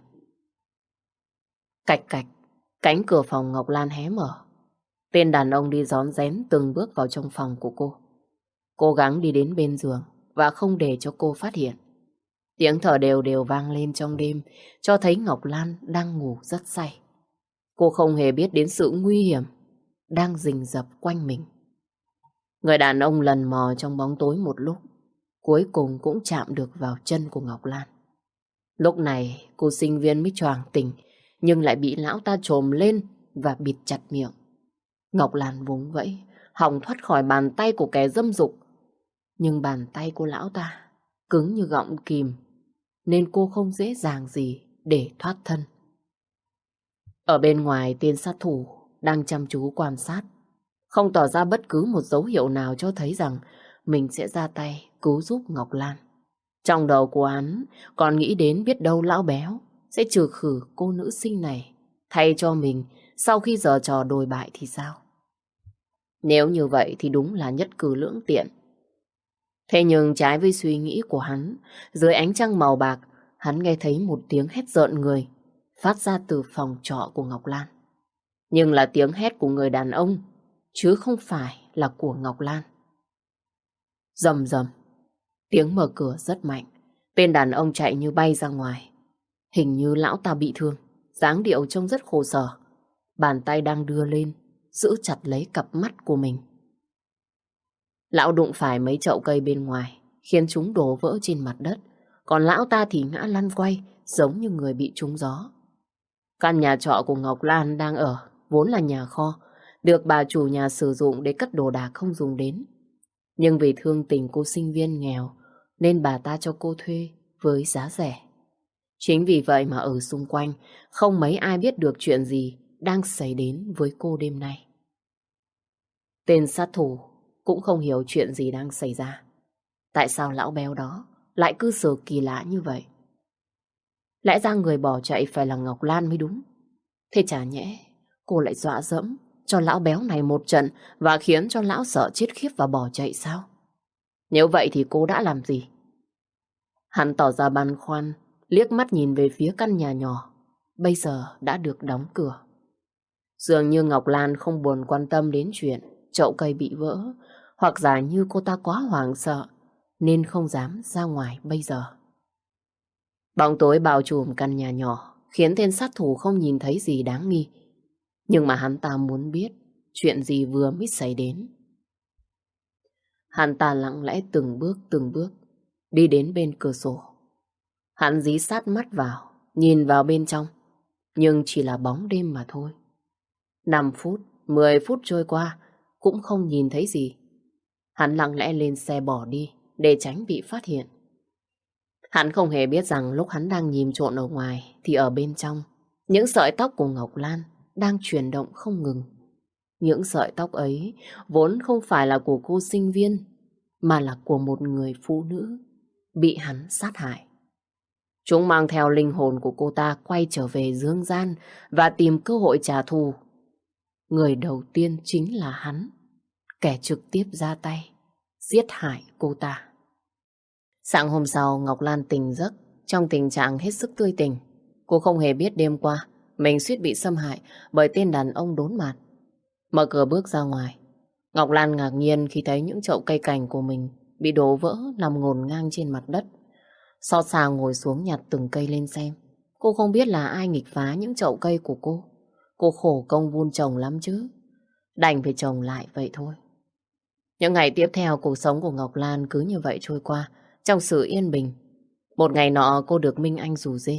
Cạch cạch, cánh cửa phòng Ngọc Lan hé mở. Tên đàn ông đi rón rén từng bước vào trong phòng của cô. Cố gắng đi đến bên giường và không để cho cô phát hiện. Tiếng thở đều đều vang lên trong đêm, cho thấy Ngọc Lan đang ngủ rất say. Cô không hề biết đến sự nguy hiểm đang rình rập quanh mình. Người đàn ông lần mò trong bóng tối một lúc, cuối cùng cũng chạm được vào chân của Ngọc Lan. Lúc này cô sinh viên mới choàng tỉnh, nhưng lại bị lão ta trồm lên và bịt chặt miệng. Ngọc Lan vùng vẫy, hòng thoát khỏi bàn tay của kẻ dâm dục. Nhưng bàn tay của lão ta cứng như gọng kìm, nên cô không dễ dàng gì để thoát thân. Ở bên ngoài, tên sát thủ đang chăm chú quan sát, không tỏ ra bất cứ một dấu hiệu nào cho thấy rằng mình sẽ ra tay cứu giúp Ngọc Lan. Trong đầu của hắn còn nghĩ đến biết đâu lão béo sẽ trừ khử cô nữ sinh này thay cho mình sau khi giở trò đồi bại thì sao? Nếu như vậy thì đúng là nhất cử lưỡng tiện. Thế nhưng trái với suy nghĩ của hắn, dưới ánh trăng màu bạc, hắn nghe thấy một tiếng hét rợn người phát ra từ phòng trọ của Ngọc Lan. Nhưng là tiếng hét của người đàn ông, chứ không phải là của Ngọc Lan. Rầm rầm, tiếng mở cửa rất mạnh. Tên đàn ông chạy như bay ra ngoài. Hình như lão ta bị thương, dáng điệu trông rất khổ sở. Bàn tay đang đưa lên, giữ chặt lấy cặp mắt của mình. Lão đụng phải mấy chậu cây bên ngoài, khiến chúng đổ vỡ trên mặt đất. Còn lão ta thì ngã lăn quay, giống như người bị trúng gió. Căn nhà trọ của Ngọc Lan đang ở vốn là nhà kho, được bà chủ nhà sử dụng để cất đồ đạc không dùng đến. Nhưng vì thương tình cô sinh viên nghèo, nên bà ta cho cô thuê với giá rẻ. Chính vì vậy mà ở xung quanh không mấy ai biết được chuyện gì đang xảy đến với cô đêm nay. Tên sát thủ cũng không hiểu chuyện gì đang xảy ra. Tại sao lão béo đó lại cư xử kỳ lạ như vậy? Lẽ ra người bỏ chạy phải là Ngọc Lan mới đúng. Thế chả nhẽ cô lại dọa dẫm cho lão béo này một trận và khiến cho lão sợ chết khiếp và bỏ chạy sao? Nếu vậy thì cô đã làm gì? Hắn tỏ ra băn khoăn, liếc mắt nhìn về phía căn nhà nhỏ, bây giờ đã được đóng cửa. Dường như Ngọc Lan không buồn quan tâm đến chuyện chậu cây bị vỡ, hoặc giả như cô ta quá hoảng sợ, nên không dám ra ngoài bây giờ. Bóng tối bao trùm căn nhà nhỏ, khiến tên sát thủ không nhìn thấy gì đáng nghi. Nhưng mà hắn ta muốn biết chuyện gì vừa mới xảy đến. Hắn ta lặng lẽ từng bước từng bước đi đến bên cửa sổ. Hắn dí sát mắt vào, nhìn vào bên trong, nhưng chỉ là bóng đêm mà thôi. Năm phút, mười phút trôi qua, cũng không nhìn thấy gì. Hắn lặng lẽ lên xe bỏ đi, để tránh bị phát hiện. Hắn không hề biết rằng lúc hắn đang nhìn trộn ở ngoài, thì ở bên trong, những sợi tóc của Ngọc Lan đang chuyển động không ngừng. Những sợi tóc ấy vốn không phải là của cô sinh viên, mà là của một người phụ nữ bị hắn sát hại. Chúng mang theo linh hồn của cô ta quay trở về dương gian và tìm cơ hội trả thù. Người đầu tiên chính là hắn, kẻ trực tiếp ra tay giết hại cô ta. Sáng hôm sau, Ngọc Lan tỉnh giấc trong tình trạng hết sức tươi tỉnh. Cô không hề biết đêm qua mình suýt bị xâm hại bởi tên đàn ông đốn mặt. Mở cửa bước ra ngoài, Ngọc Lan ngạc nhiên khi thấy những chậu cây cảnh của mình bị đổ vỡ nằm ngổn ngang trên mặt đất. Xót xa ngồi xuống nhặt từng cây lên xem. Cô không biết là ai nghịch phá những chậu cây của cô. Cô khổ công vun trồng lắm chứ, đành phải trồng lại vậy thôi. Những ngày tiếp theo, cuộc sống của Ngọc Lan cứ như vậy trôi qua trong sự yên bình. Một ngày nọ, cô được Minh Anh rủ rê.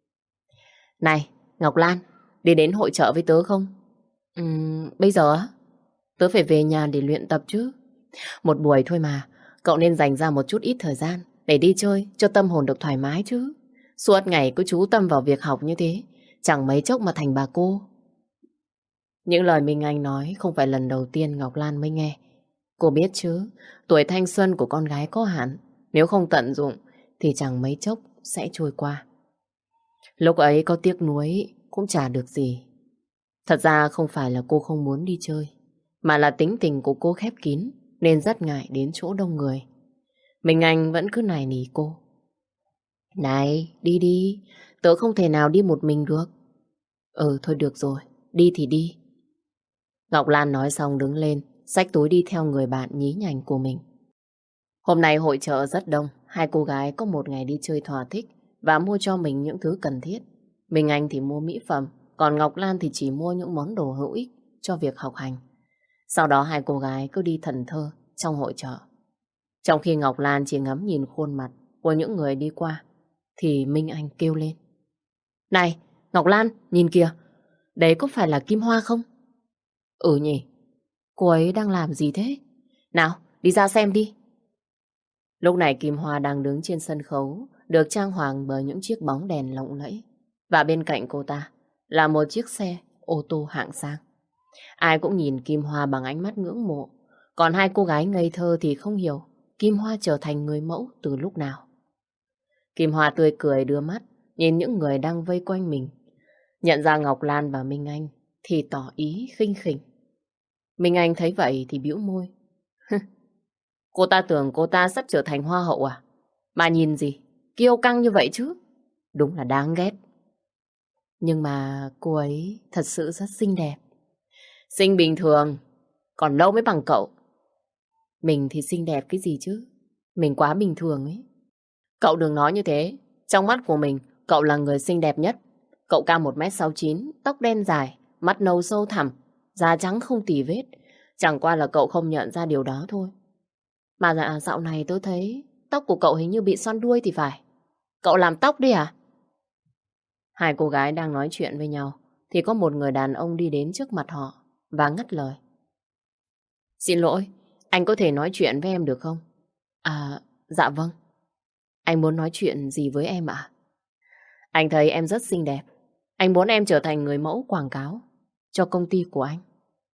Này, Ngọc Lan, đi đến hội chợ với tớ không? Uhm, bây giờ á? Tớ phải về nhà để luyện tập chứ. Một buổi thôi mà, cậu nên dành ra một chút ít thời gian để đi chơi cho tâm hồn được thoải mái chứ. Suốt ngày cứ chú tâm vào việc học như thế, chẳng mấy chốc mà thành bà cô. Những lời Minh Anh nói không phải lần đầu tiên Ngọc Lan mới nghe. Cô biết chứ, tuổi thanh xuân của con gái có hạn, nếu không tận dụng thì chẳng mấy chốc sẽ trôi qua. Lúc ấy có tiếc nuối cũng chả được gì. Thật ra không phải là cô không muốn đi chơi, mà là tính tình của cô khép kín nên rất ngại đến chỗ đông người. Minh Anh vẫn cứ nài nỉ cô. Này, đi đi, tớ không thể nào đi một mình được. Ừ, thôi được rồi, đi thì đi. Ngọc Lan nói xong đứng lên, xách túi đi theo người bạn nhí nhảnh của mình. Hôm nay hội chợ rất đông, hai cô gái có một ngày đi chơi thỏa thích và mua cho mình những thứ cần thiết. Minh Anh thì mua mỹ phẩm, còn Ngọc Lan thì chỉ mua những món đồ hữu ích cho việc học hành. Sau đó hai cô gái cứ đi thẫn thơ trong hội chợ. Trong khi Ngọc Lan chỉ ngắm nhìn khuôn mặt của những người đi qua, thì Minh Anh kêu lên. Này, Ngọc Lan, nhìn kìa, đấy có phải là Kim Hoa không? Ừ nhỉ, cô ấy đang làm gì thế? Nào, đi ra xem đi. Lúc này Kim Hoa đang đứng trên sân khấu, được trang hoàng bởi những chiếc bóng đèn lộng lẫy. Và bên cạnh cô ta là một chiếc xe ô tô hạng sang. Ai cũng nhìn Kim Hoa bằng ánh mắt ngưỡng mộ. Còn hai cô gái ngây thơ thì không hiểu Kim Hoa trở thành người mẫu từ lúc nào. Kim Hoa tươi cười đưa mắt nhìn những người đang vây quanh mình. Nhận ra Ngọc Lan và Minh Anh thì tỏ ý khinh khỉnh. Minh Anh thấy vậy thì bĩu môi. Cô ta tưởng cô ta sắp trở thành hoa hậu à? Mà nhìn gì, kiêu căng như vậy chứ. Đúng là đáng ghét. Nhưng mà cô ấy thật sự rất xinh đẹp. Xinh bình thường, còn đâu mới bằng cậu. Mình thì xinh đẹp cái gì chứ? Mình quá bình thường ấy. Cậu đừng nói như thế. Trong mắt của mình, cậu là người xinh đẹp nhất. Cậu cao một mét sáu mươi chín, tóc đen dài, mắt nâu sâu thẳm, da trắng không tì vết. Chẳng qua là cậu không nhận ra điều đó thôi. Mà dạ, dạo này tôi thấy tóc của cậu hình như bị xoăn đuôi thì phải. Cậu làm tóc đi à? Hai cô gái đang nói chuyện với nhau thì có một người đàn ông đi đến trước mặt họ và ngắt lời. Xin lỗi, anh có thể nói chuyện với em được không? À, dạ vâng. Anh muốn nói chuyện gì với em ạ? Anh thấy em rất xinh đẹp. Anh muốn em trở thành người mẫu quảng cáo cho công ty của anh.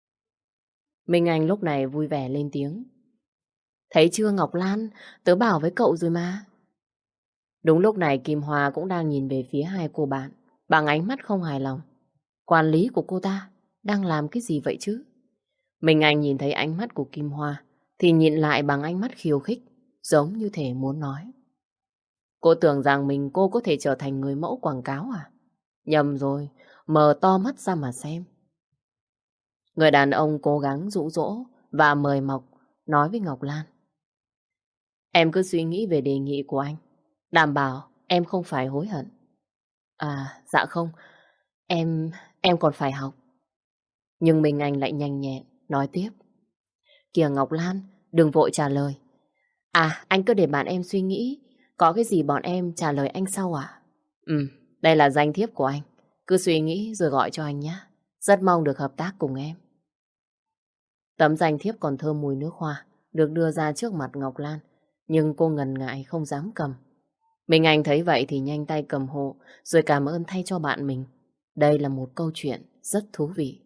Minh Anh lúc này vui vẻ lên tiếng. Thấy chưa Ngọc Lan, tớ bảo với cậu rồi mà. Đúng lúc này Kim Hoa cũng đang nhìn về phía hai cô bạn bằng ánh mắt không hài lòng. Quản lý của cô ta đang làm cái gì vậy chứ? Mình Anh nhìn thấy ánh mắt của Kim Hoa thì nhìn lại bằng ánh mắt khiêu khích, giống như thể muốn nói. Cô tưởng rằng mình cô có thể trở thành người mẫu quảng cáo à? Nhầm rồi, mở to mắt ra mà xem. Người đàn ông cố gắng dụ dỗ và mời mọc, nói với Ngọc Lan. Em cứ suy nghĩ về đề nghị của anh, đảm bảo em không phải hối hận. À, dạ không, em, em còn phải học. Nhưng mình Anh lại nhanh nhẹn, nói tiếp. Kìa Ngọc Lan, đừng vội trả lời. À, anh cứ để bạn em suy nghĩ, có cái gì bọn em trả lời anh sau à? Ừ, đây là danh thiếp của anh, cứ suy nghĩ rồi gọi cho anh nhé. Rất mong được hợp tác cùng em. Tấm danh thiếp còn thơm mùi nước hoa, được đưa ra trước mặt Ngọc Lan, nhưng cô ngần ngại không dám cầm. Mình Anh thấy vậy thì nhanh tay cầm hộ, rồi cảm ơn thay cho bạn mình. Đây là một câu chuyện rất thú vị.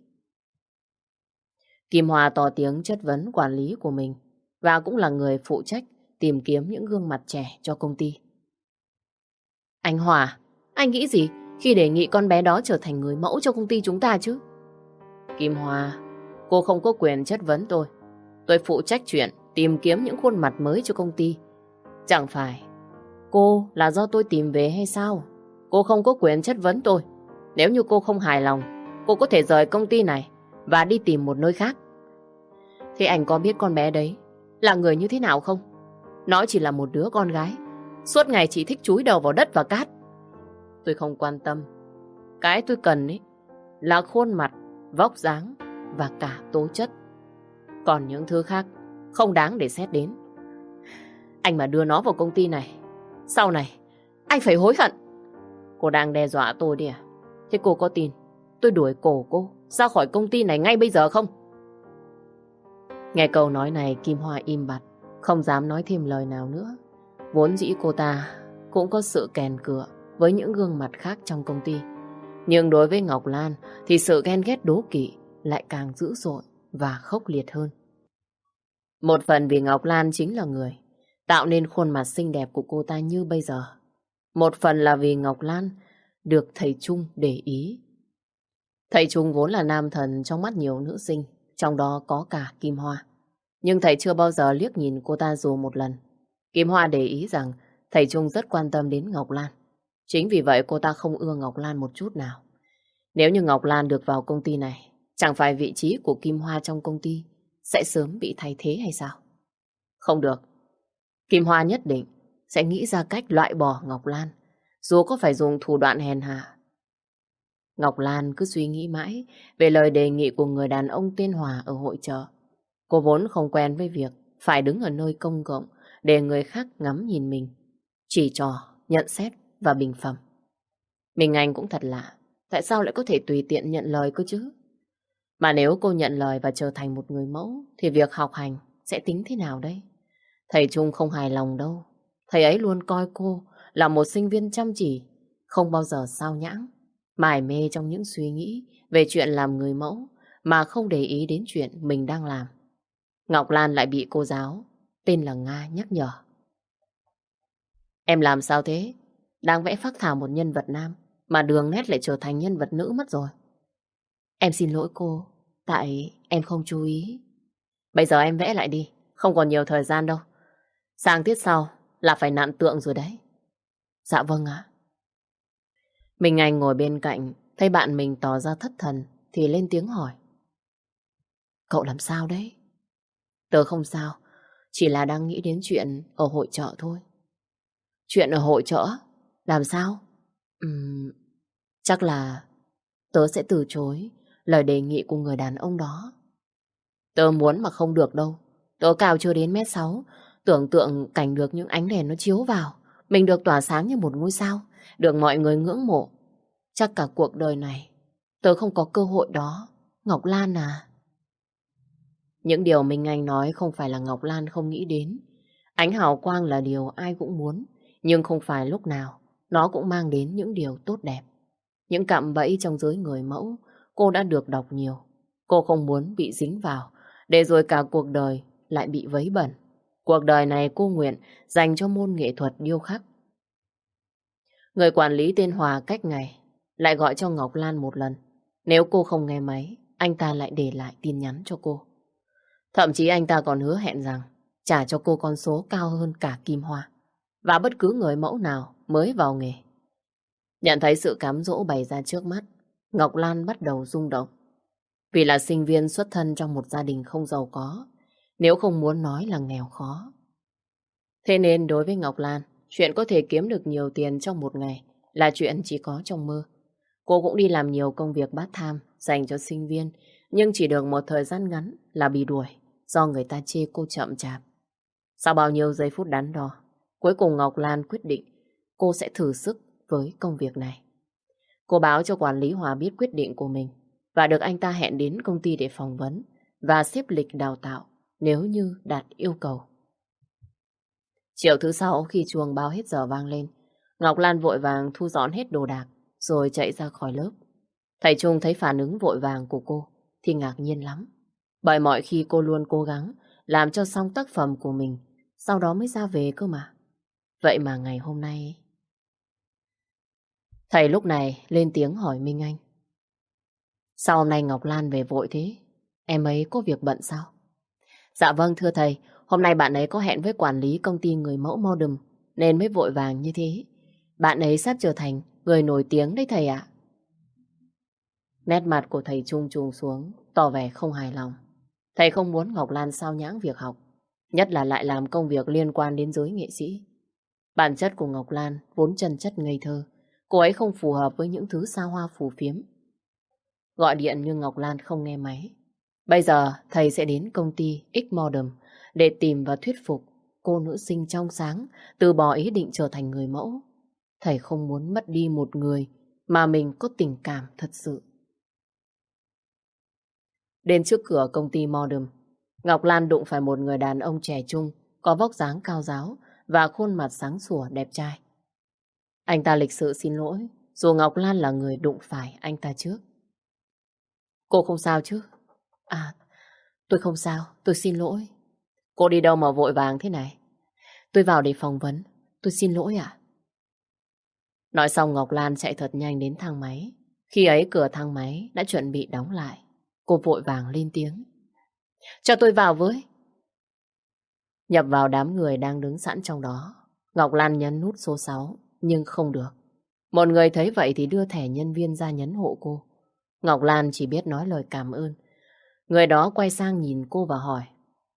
Kim Hoa to tiếng chất vấn quản lý của mình, và cũng là người phụ trách tìm kiếm những gương mặt trẻ cho công ty. Anh Hòa, anh nghĩ gì khi đề nghị con bé đó trở thành người mẫu cho công ty chúng ta chứ? Kim Hoa, cô không có quyền chất vấn tôi. Tôi phụ trách chuyện tìm kiếm những khuôn mặt mới cho công ty. Chẳng phải cô là do tôi tìm về hay sao? Cô không có quyền chất vấn tôi. Nếu như cô không hài lòng, cô có thể rời công ty này và đi tìm một nơi khác. Thế anh có biết con bé đấy là người như thế nào không? Nó chỉ là một đứa con gái, suốt ngày chỉ thích chúi đầu vào đất và cát. Tôi không quan tâm. Cái tôi cần ấy là khuôn mặt, vóc dáng và cả tố chất. Còn những thứ khác không đáng để xét đến. Anh mà đưa nó vào công ty này, sau này anh phải hối hận. Cô đang đe dọa tôi đi à? Thế cô có tin tôi đuổi cổ cô ra khỏi công ty này ngay bây giờ không? Nghe câu nói này, Kim Hoa im bặt, không dám nói thêm lời nào nữa. Vốn dĩ cô ta cũng có sự kèn cựa với những gương mặt khác trong công ty. Nhưng đối với Ngọc Lan thì sự ghen ghét đố kỵ lại càng dữ dội và khốc liệt hơn. Một phần vì Ngọc Lan chính là người tạo nên khuôn mặt xinh đẹp của cô ta như bây giờ. Một phần là vì Ngọc Lan được thầy Trung để ý. Thầy Trung vốn là nam thần trong mắt nhiều nữ sinh, trong đó có cả Kim Hoa. Nhưng thầy chưa bao giờ liếc nhìn cô ta dù một lần. Kim Hoa để ý rằng thầy Trung rất quan tâm đến Ngọc Lan. Chính vì vậy cô ta không ưa Ngọc Lan một chút nào. Nếu như Ngọc Lan được vào công ty này, chẳng phải vị trí của Kim Hoa trong công ty sẽ sớm bị thay thế hay sao? Không được. Kim Hoa nhất định sẽ nghĩ ra cách loại bỏ Ngọc Lan, dù có phải dùng thủ đoạn hèn hạ. Ngọc Lan cứ suy nghĩ mãi về lời đề nghị của người đàn ông tên Hòa ở hội chợ. Cô vốn không quen với việc phải đứng ở nơi công cộng để người khác ngắm nhìn mình, chỉ trò, nhận xét và bình phẩm. Mình Anh cũng thật lạ, tại sao lại có thể tùy tiện nhận lời cơ chứ? Mà nếu cô nhận lời và trở thành một người mẫu thì việc học hành sẽ tính thế nào đây? Thầy Trung không hài lòng đâu. Thầy ấy luôn coi cô là một sinh viên chăm chỉ, không bao giờ sao nhãng, mải mê trong những suy nghĩ về chuyện làm người mẫu mà không để ý đến chuyện mình đang làm. Ngọc Lan lại bị cô giáo tên là Nga nhắc nhở. Em làm sao thế? Đang vẽ phác thảo một nhân vật nam mà đường nét lại trở thành nhân vật nữ mất rồi. Em xin lỗi cô, tại em không chú ý. Bây giờ em vẽ lại đi, không còn nhiều thời gian đâu. Sang tiết sau là phải nặn tượng rồi đấy. Dạ vâng ạ. Mình Anh ngồi bên cạnh, thấy bạn mình tỏ ra thất thần thì lên tiếng hỏi. Cậu làm sao đấy? Tớ không sao, chỉ là đang nghĩ đến chuyện ở hội chợ thôi. Chuyện ở hội chợ? Làm sao? Ừm, chắc là tớ sẽ từ chối lời đề nghị của người đàn ông đó. Tớ muốn mà không được đâu. Tớ cao chưa đến mét sáu, tưởng tượng cảnh được những ánh đèn nó chiếu vào, mình được tỏa sáng như một ngôi sao, được mọi người ngưỡng mộ. Chắc cả cuộc đời này tớ không có cơ hội đó, Ngọc Lan à. Những điều Minh Anh nói không phải là Ngọc Lan không nghĩ đến. Ánh hào quang là điều ai cũng muốn, nhưng không phải lúc nào nó cũng mang đến những điều tốt đẹp. Những cạm bẫy trong giới người mẫu cô đã được đọc nhiều. Cô không muốn bị dính vào, để rồi cả cuộc đời lại bị vấy bẩn. Cuộc đời này cô nguyện dành cho môn nghệ thuật điêu khắc. Người quản lý tên Hòa cách ngày lại gọi cho Ngọc Lan một lần. Nếu cô không nghe máy anh ta lại để lại tin nhắn cho cô. Thậm chí anh ta còn hứa hẹn rằng trả cho cô con số cao hơn cả Kim Hoa và bất cứ người mẫu nào mới vào nghề. Nhận thấy sự cám dỗ bày ra trước mắt, Ngọc Lan bắt đầu rung động. Vì là sinh viên xuất thân trong một gia đình không giàu có, nếu không muốn nói là nghèo khó. Thế nên đối với Ngọc Lan, chuyện có thể kiếm được nhiều tiền trong một ngày là chuyện chỉ có trong mơ. Cô cũng đi làm nhiều công việc part-time dành cho sinh viên, nhưng chỉ được một thời gian ngắn là bị đuổi do người ta chê cô chậm chạp. Sau bao nhiêu giây phút đắn đo, cuối cùng Ngọc Lan quyết định cô sẽ thử sức với công việc này. Cô báo cho quản lý Hòa biết quyết định của mình và được anh ta hẹn đến công ty để phỏng vấn và xếp lịch đào tạo nếu như đạt yêu cầu. Chiều thứ sáu khi chuông báo hết giờ vang lên, Ngọc Lan vội vàng thu dọn hết đồ đạc rồi chạy ra khỏi lớp. Thầy Trung thấy phản ứng vội vàng của cô thì ngạc nhiên lắm. Bởi mọi khi cô luôn cố gắng làm cho xong tác phẩm của mình, sau đó mới ra về cơ mà. Vậy mà ngày hôm nay... Thầy lúc này lên tiếng hỏi Minh Anh. Sao hôm nay Ngọc Lan về vội thế? Em ấy có việc bận sao? Dạ vâng thưa thầy, hôm nay bạn ấy có hẹn với quản lý công ty người mẫu Modern nên mới vội vàng như thế. Bạn ấy sắp trở thành người nổi tiếng đấy thầy ạ. Nét mặt của thầy Trung trùng xuống, tỏ vẻ không hài lòng. Thầy không muốn Ngọc Lan sao nhãng việc học, nhất là lại làm công việc liên quan đến giới nghệ sĩ. Bản chất của Ngọc Lan vốn chân chất ngây thơ, cô ấy không phù hợp với những thứ xa hoa phù phiếm. Gọi điện nhưng Ngọc Lan không nghe máy. Bây giờ thầy sẽ đến công ty X Modern để tìm và thuyết phục cô nữ sinh trong sáng từ bỏ ý định trở thành người mẫu. Thầy không muốn mất đi một người mà mình có tình cảm thật sự. Đến trước cửa công ty Modern, Ngọc Lan đụng phải một người đàn ông trẻ trung, có vóc dáng cao ráo và khuôn mặt sáng sủa đẹp trai. Anh ta lịch sự xin lỗi, dù Ngọc Lan là người đụng phải anh ta trước. Cô không sao chứ? À, tôi không sao, tôi xin lỗi. Cô đi đâu mà vội vàng thế này? Tôi vào để phỏng vấn, tôi xin lỗi ạ. Nói xong Ngọc Lan chạy thật nhanh đến thang máy. Khi ấy cửa thang máy đã chuẩn bị đóng lại. Cô vội vàng lên tiếng. Cho tôi vào với. Nhập vào đám người đang đứng sẵn trong đó. Ngọc Lan nhấn nút số sáu, nhưng không được. Một người thấy vậy thì đưa thẻ nhân viên ra nhấn hộ cô. Ngọc Lan chỉ biết nói lời cảm ơn. Người đó quay sang nhìn cô và hỏi.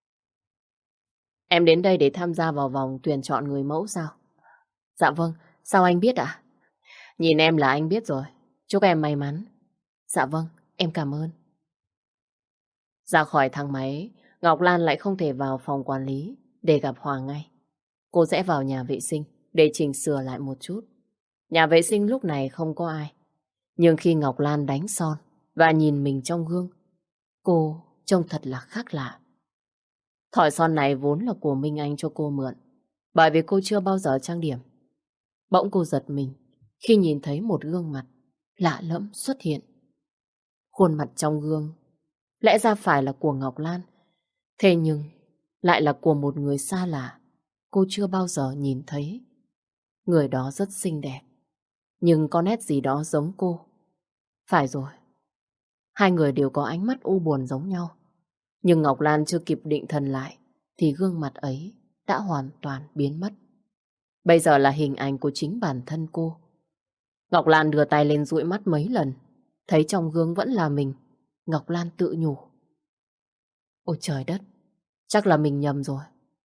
Em đến đây để tham gia vào vòng tuyển chọn người mẫu sao? Dạ vâng, sao anh biết ạ? Nhìn em là anh biết rồi. Chúc em may mắn. Dạ vâng, em cảm ơn. Ra khỏi thang máy, Ngọc Lan lại không thể vào phòng quản lý để gặp Hoàng ngay. Cô sẽ vào nhà vệ sinh để chỉnh sửa lại một chút. Nhà vệ sinh lúc này không có ai. Nhưng khi Ngọc Lan đánh son và nhìn mình trong gương, cô trông thật là khác lạ. Thỏi son này vốn là của Minh Anh cho cô mượn, bởi vì cô chưa bao giờ trang điểm. Bỗng cô giật mình khi nhìn thấy một gương mặt lạ lẫm xuất hiện. Khuôn mặt trong gương lẽ ra phải là của Ngọc Lan, thế nhưng lại là của một người xa lạ cô chưa bao giờ nhìn thấy. Người đó rất xinh đẹp, nhưng có nét gì đó giống cô. Phải rồi, hai người đều có ánh mắt u buồn giống nhau. Nhưng Ngọc Lan chưa kịp định thần lại thì gương mặt ấy đã hoàn toàn biến mất. Bây giờ là hình ảnh của chính bản thân cô. Ngọc Lan đưa tay lên dụi mắt mấy lần, thấy trong gương vẫn là mình. Ngọc Lan tự nhủ. Ôi trời đất, chắc là mình nhầm rồi.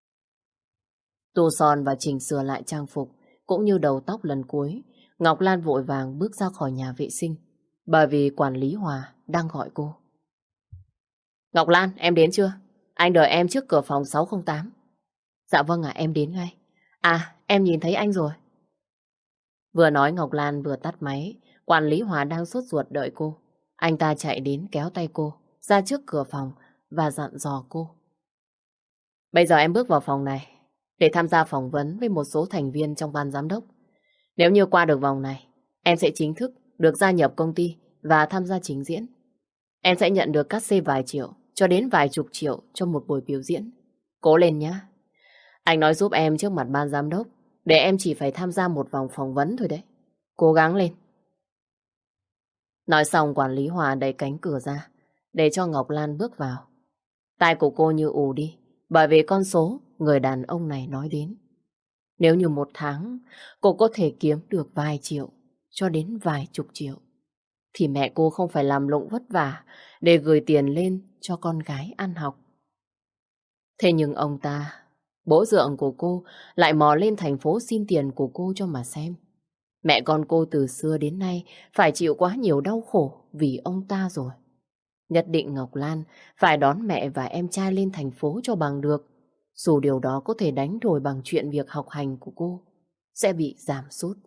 Tô son và chỉnh sửa lại trang phục cũng như đầu tóc lần cuối, Ngọc Lan vội vàng bước ra khỏi nhà vệ sinh, bởi vì quản lý Hòa đang gọi cô. Ngọc Lan, em đến chưa? Anh đợi em trước cửa phòng sáu không tám. Dạ vâng ạ, em đến ngay. À, em nhìn thấy anh rồi. Vừa nói Ngọc Lan vừa tắt máy, quản lý Hòa đang sốt ruột đợi cô. Anh ta chạy đến kéo tay cô ra trước cửa phòng và dặn dò cô. Bây giờ em bước vào phòng này để tham gia phỏng vấn với một số thành viên trong ban giám đốc. Nếu như qua được vòng này, em sẽ chính thức được gia nhập công ty và tham gia trình diễn. Em sẽ nhận được cát xê vài triệu cho đến vài chục triệu cho một buổi biểu diễn. Cố lên nhá. Anh nói giúp em trước mặt ban giám đốc để em chỉ phải tham gia một vòng phỏng vấn thôi đấy. Cố gắng lên. Nói xong quản lý Hòa đẩy cánh cửa ra. để cho Ngọc Lan bước vào. Tai của cô như ù đi, bởi vì con số người đàn ông này nói đến. Nếu như một tháng cô có thể kiếm được vài triệu cho đến vài chục triệu, thì mẹ cô không phải làm lụng vất vả để gửi tiền lên cho con gái ăn học. Thế nhưng ông ta, bố dượng của cô, lại mò lên thành phố xin tiền của cô cho mà xem. Mẹ con cô từ xưa đến nay phải chịu quá nhiều đau khổ vì ông ta rồi. Nhất định Ngọc Lan phải đón mẹ và em trai lên thành phố cho bằng được. Dù điều đó có thể đánh đổi bằng chuyện việc học hành của cô sẽ bị giảm sút.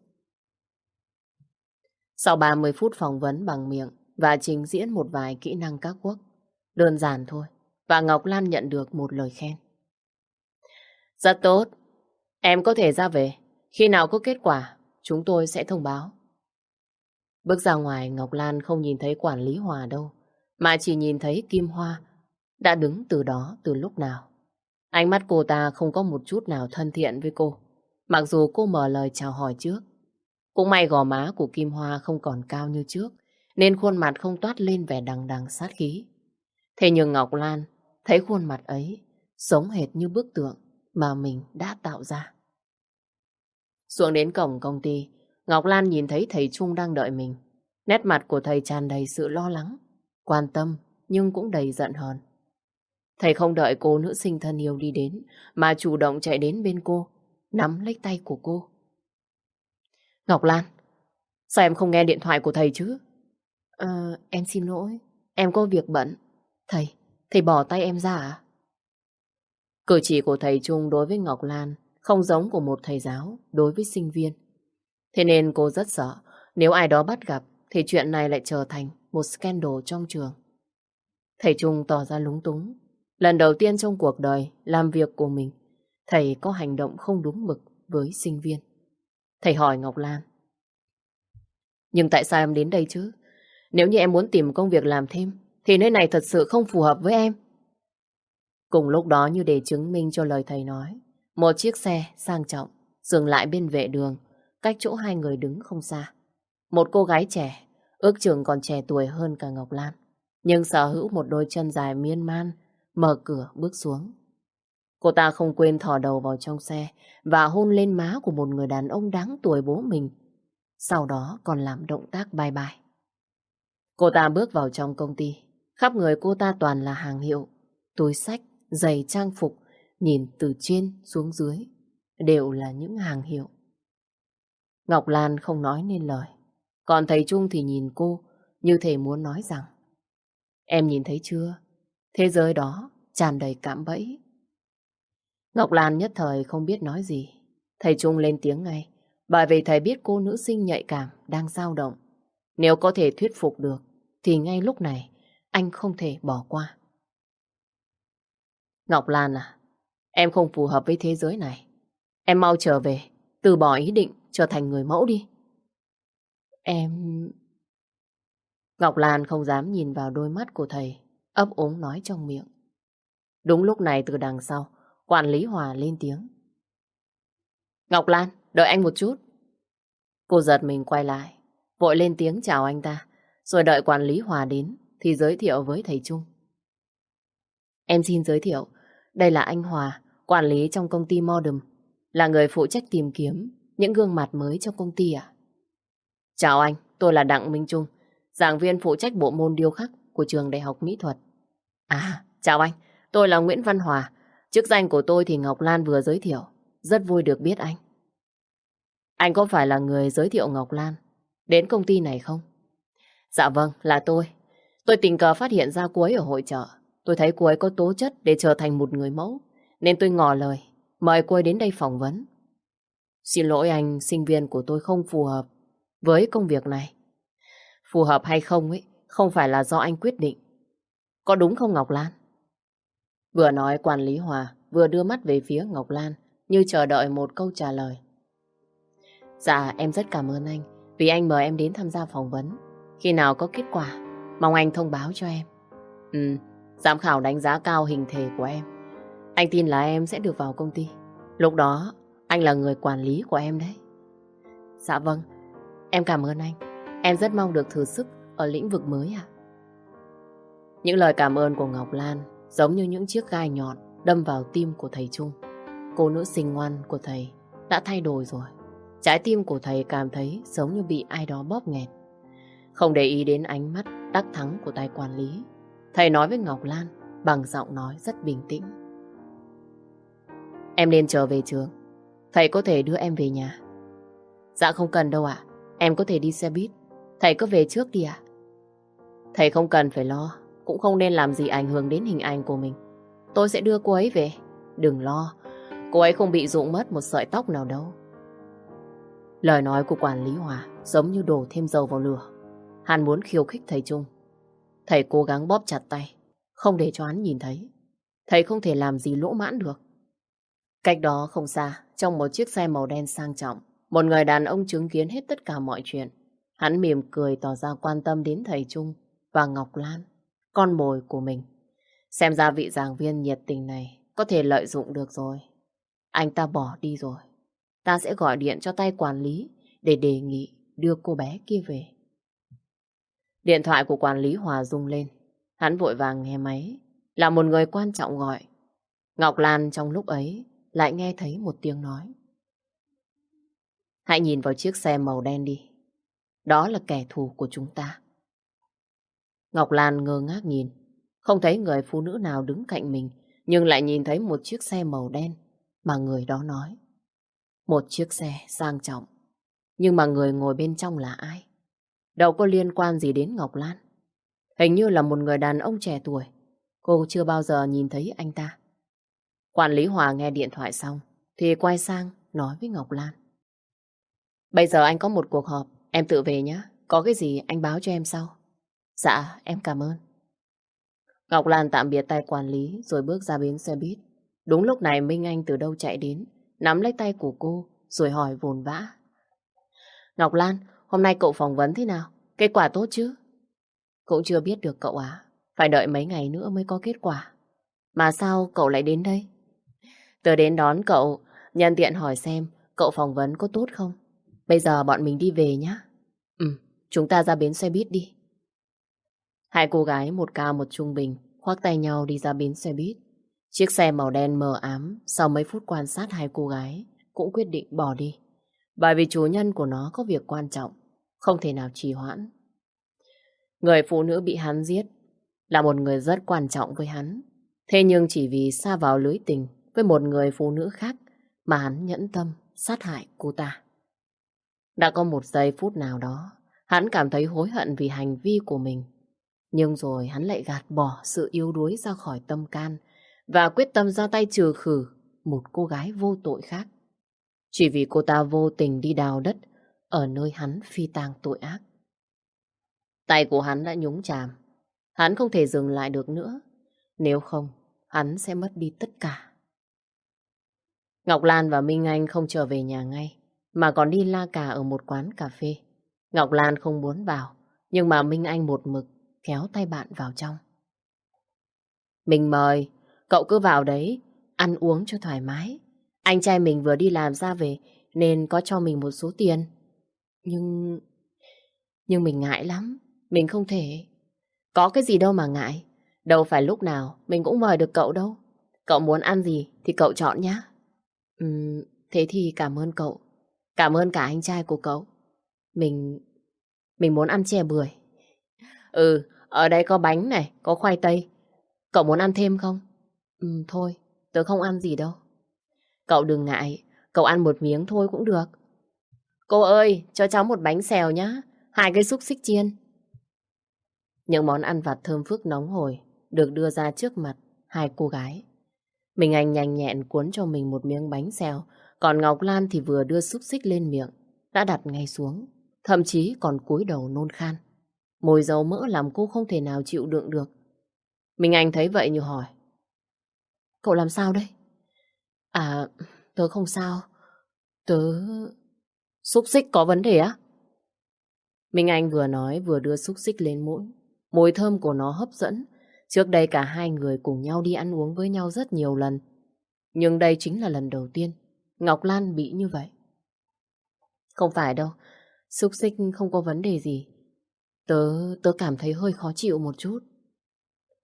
Sau ba mươi phút phỏng vấn bằng miệng và trình diễn một vài kỹ năng các quốc, đơn giản thôi, và Ngọc Lan nhận được một lời khen. Rất tốt, em có thể ra về. Khi nào có kết quả, chúng tôi sẽ thông báo. Bước ra ngoài, Ngọc Lan không nhìn thấy quản lý Hòa đâu, mà chỉ nhìn thấy Kim Hoa đã đứng từ đó từ lúc nào. Ánh mắt cô ta không có một chút nào thân thiện với cô, mặc dù cô mở lời chào hỏi trước. Cũng may gò má của Kim Hoa không còn cao như trước, nên khuôn mặt không toát lên vẻ đằng đằng sát khí. Thế nhưng Ngọc Lan thấy khuôn mặt ấy giống hệt như bức tượng mà mình đã tạo ra. Xuống đến cổng công ty, Ngọc Lan nhìn thấy thầy Trung đang đợi mình. Nét mặt của thầy tràn đầy sự lo lắng, quan tâm nhưng cũng đầy giận hờn. Thầy không đợi cô nữ sinh thân yêu đi đến, mà chủ động chạy đến bên cô, nắm lấy tay của cô. Ngọc Lan, sao em không nghe điện thoại của thầy chứ? Ờ, em xin lỗi, em có việc bận. Thầy, thầy bỏ tay em ra à? Cử chỉ của thầy Trung đối với Ngọc Lan không giống của một thầy giáo đối với sinh viên. Thế nên cô rất sợ nếu ai đó bắt gặp thì chuyện này lại trở thành một scandal trong trường. Thầy Trung tỏ ra lúng túng. Lần đầu tiên trong cuộc đời làm việc của mình, thầy có hành động không đúng mực với sinh viên. Thầy hỏi Ngọc Lan. Nhưng tại sao em đến đây chứ? Nếu như em muốn tìm công việc làm thêm, thì nơi này thật sự không phù hợp với em. Cùng lúc đó, như để chứng minh cho lời thầy nói, một chiếc xe sang trọng dừng lại bên vệ đường, cách chỗ hai người đứng không xa. Một cô gái trẻ, ước chừng còn trẻ tuổi hơn cả Ngọc Lan, nhưng sở hữu một đôi chân dài miên man, mở cửa bước xuống. Cô ta không quên thò đầu vào trong xe và hôn lên má của một người đàn ông đáng tuổi bố mình. Sau đó còn làm động tác bye bye. Cô ta bước vào trong công ty. Khắp người cô ta toàn là hàng hiệu, túi xách, giày trang phục, nhìn từ trên xuống dưới đều là những hàng hiệu. Ngọc Lan không nói nên lời, còn thầy Trung thì nhìn cô như thể muốn nói rằng: em nhìn thấy chưa? Thế giới đó tràn đầy cạm bẫy. Ngọc Lan nhất thời không biết nói gì. Thầy Trung lên tiếng ngay, bởi vì thầy biết cô nữ sinh nhạy cảm đang dao động. Nếu có thể thuyết phục được thì ngay lúc này anh không thể bỏ qua. Ngọc Lan à, em không phù hợp với thế giới này. Em mau trở về, từ bỏ ý định trở thành người mẫu đi. Em... Ngọc Lan không dám nhìn vào đôi mắt của thầy, ấp úng nói trong miệng. Đúng lúc này từ đằng sau, quản lý Hòa lên tiếng. Ngọc Lan, đợi anh một chút. Cô giật mình quay lại, vội lên tiếng chào anh ta, rồi đợi quản lý Hòa đến thì giới thiệu với thầy Trung. Em xin giới thiệu, đây là anh Hòa, quản lý trong công ty Modern, là người phụ trách tìm kiếm những gương mặt mới trong công ty à? Chào anh, tôi là Đặng Minh Trung, giảng viên phụ trách bộ môn điêu khắc của trường Đại học Mỹ thuật. À, chào anh, tôi là Nguyễn Văn Hòa, chức danh của tôi thì Ngọc Lan vừa giới thiệu, rất vui được biết anh. Anh có phải là người giới thiệu Ngọc Lan đến công ty này không? Dạ vâng, là tôi. Tôi tình cờ phát hiện ra cô ấy ở hội chợ. Tôi thấy cô ấy có tố chất để trở thành một người mẫu, nên tôi ngỏ lời mời cô ấy đến đây phỏng vấn. Xin lỗi anh, sinh viên của tôi không phù hợp với công việc này. Phù hợp hay không ấy, không phải là do anh quyết định. Có đúng không Ngọc Lan? Vừa nói quản lý Hòa vừa đưa mắt về phía Ngọc Lan như chờ đợi một câu trả lời. Dạ, em rất cảm ơn anh vì anh mời em đến tham gia phỏng vấn. Khi nào có kết quả, mong anh thông báo cho em. Ừ, giám khảo đánh giá cao hình thể của em. Anh tin là em sẽ được vào công ty. Lúc đó, anh là người quản lý của em đấy. Dạ vâng, em cảm ơn anh. Em rất mong được thử sức ở lĩnh vực mới ạ. Những lời cảm ơn của Ngọc Lan giống như những chiếc gai nhọn đâm vào tim của thầy Trung. Cô nữ sinh ngoan của thầy đã thay đổi rồi. Trái tim của thầy cảm thấy giống như bị ai đó bóp nghẹt. Không để ý đến ánh mắt đắc thắng của tay quản lý, thầy nói với Ngọc Lan bằng giọng nói rất bình tĩnh. Em nên trở về trường. Thầy có thể đưa em về nhà. Dạ không cần đâu ạ. Em có thể đi xe buýt. Thầy cứ về trước đi ạ. Thầy không cần phải lo. Cũng không nên làm gì ảnh hưởng đến hình ảnh của mình. Tôi sẽ đưa cô ấy về. Đừng lo. Cô ấy không bị rụng mất một sợi tóc nào đâu. Lời nói của quản lý Hòa giống như đổ thêm dầu vào lửa. Hắn muốn khiêu khích thầy Trung. Thầy cố gắng bóp chặt tay, không để cho hắn nhìn thấy. Thầy không thể làm gì lỗ mãn được. Cách đó không xa, trong một chiếc xe màu đen sang trọng, một người đàn ông chứng kiến hết tất cả mọi chuyện. Hắn mỉm cười tỏ ra quan tâm đến thầy Trung và Ngọc Lan, con mồi của mình. Xem ra vị giảng viên nhiệt tình này có thể lợi dụng được rồi. Anh ta bỏ đi rồi. Ta sẽ gọi điện cho tay quản lý để đề nghị đưa cô bé kia về. Điện thoại của quản lý Hòa rung lên. Hắn vội vàng nghe máy. Là một người quan trọng gọi. Ngọc Lan trong lúc ấy lại nghe thấy một tiếng nói. Hãy nhìn vào chiếc xe màu đen đi. Đó là kẻ thù của chúng ta. Ngọc Lan ngơ ngác nhìn. Không thấy người phụ nữ nào đứng cạnh mình, nhưng lại nhìn thấy một chiếc xe màu đen mà người đó nói. Một chiếc xe sang trọng. Nhưng mà người ngồi bên trong là ai? Đâu có liên quan gì đến Ngọc Lan. Hình như là một người đàn ông trẻ tuổi. Cô chưa bao giờ nhìn thấy anh ta. Quản lý Hòa nghe điện thoại xong thì quay sang nói với Ngọc Lan. Bây giờ anh có một cuộc họp, em tự về nhé. Có cái gì anh báo cho em sau. Dạ, em cảm ơn. Ngọc Lan tạm biệt tay quản lý rồi bước ra bến xe buýt. Đúng lúc này Minh Anh từ đâu chạy đến, nắm lấy tay của cô rồi hỏi vồn vã. Ngọc Lan, hôm nay cậu phỏng vấn thế nào? Kết quả tốt chứ? Cũng chưa biết được cậu à. Phải đợi mấy ngày nữa mới có kết quả. Mà sao cậu lại đến đây? Tớ đến đón cậu, nhân tiện hỏi xem cậu phỏng vấn có tốt không? Bây giờ bọn mình đi về nhé. Ừ, chúng ta ra bến xe buýt đi. Hai cô gái một cao một trung bình khoác tay nhau đi ra bến xe buýt. Chiếc xe màu đen mờ ám sau mấy phút quan sát hai cô gái cũng quyết định bỏ đi. Bởi vì chủ nhân của nó có việc quan trọng, không thể nào trì hoãn. Người phụ nữ bị hắn giết là một người rất quan trọng với hắn. Thế nhưng chỉ vì sa vào lưới tình với một người phụ nữ khác mà hắn nhẫn tâm sát hại cô ta. Đã có một giây phút nào đó, hắn cảm thấy hối hận vì hành vi của mình. Nhưng rồi hắn lại gạt bỏ sự yếu đuối ra khỏi tâm can và quyết tâm ra tay trừ khử một cô gái vô tội khác. Chỉ vì cô ta vô tình đi đào đất ở nơi hắn phi tang tội ác. Tay của hắn đã nhúng chàm. Hắn không thể dừng lại được nữa. Nếu không, hắn sẽ mất đi tất cả. Ngọc Lan và Minh Anh không trở về nhà ngay, mà còn đi la cà ở một quán cà phê. Ngọc Lan không muốn vào, nhưng mà Minh Anh một mực kéo tay bạn vào trong. Mình mời, cậu cứ vào đấy, ăn uống cho thoải mái. Anh trai mình vừa đi làm ra về, nên có cho mình một số tiền. Nhưng... Nhưng mình ngại lắm, mình không thể. Có cái gì đâu mà ngại. Đâu phải lúc nào mình cũng mời được cậu đâu. Cậu muốn ăn gì thì cậu chọn nhé. Ừm, thế thì cảm ơn cậu. Cảm ơn cả anh trai của cậu. Mình... Mình muốn ăn chè bưởi. Ừ, ở đây có bánh này, có khoai tây. Cậu muốn ăn thêm không? Ừm, thôi, tớ không ăn gì đâu. Cậu đừng ngại, cậu ăn một miếng thôi cũng được. Cô ơi, cho cháu một bánh xèo nhá. Hai cái xúc xích chiên. Những món ăn vặt thơm phức nóng hổi được đưa ra trước mặt hai cô gái. Mình Anh nhanh nhẹn cuốn cho mình một miếng bánh xèo, còn Ngọc Lan thì vừa đưa xúc xích lên miệng, đã đặt ngay xuống, thậm chí còn cúi đầu nôn khan. Mùi dầu mỡ làm cô không thể nào chịu đựng được. Mình Anh thấy vậy như hỏi. Cậu làm sao đây? À, tớ không sao. Tớ... Xúc xích có vấn đề á? Minh Anh vừa nói vừa đưa xúc xích lên mũi. Mùi thơm của nó hấp dẫn. Trước đây cả hai người cùng nhau đi ăn uống với nhau rất nhiều lần. Nhưng đây chính là lần đầu tiên Ngọc Lan bị như vậy. Không phải đâu. Xúc xích không có vấn đề gì. Tớ, tớ cảm thấy hơi khó chịu một chút.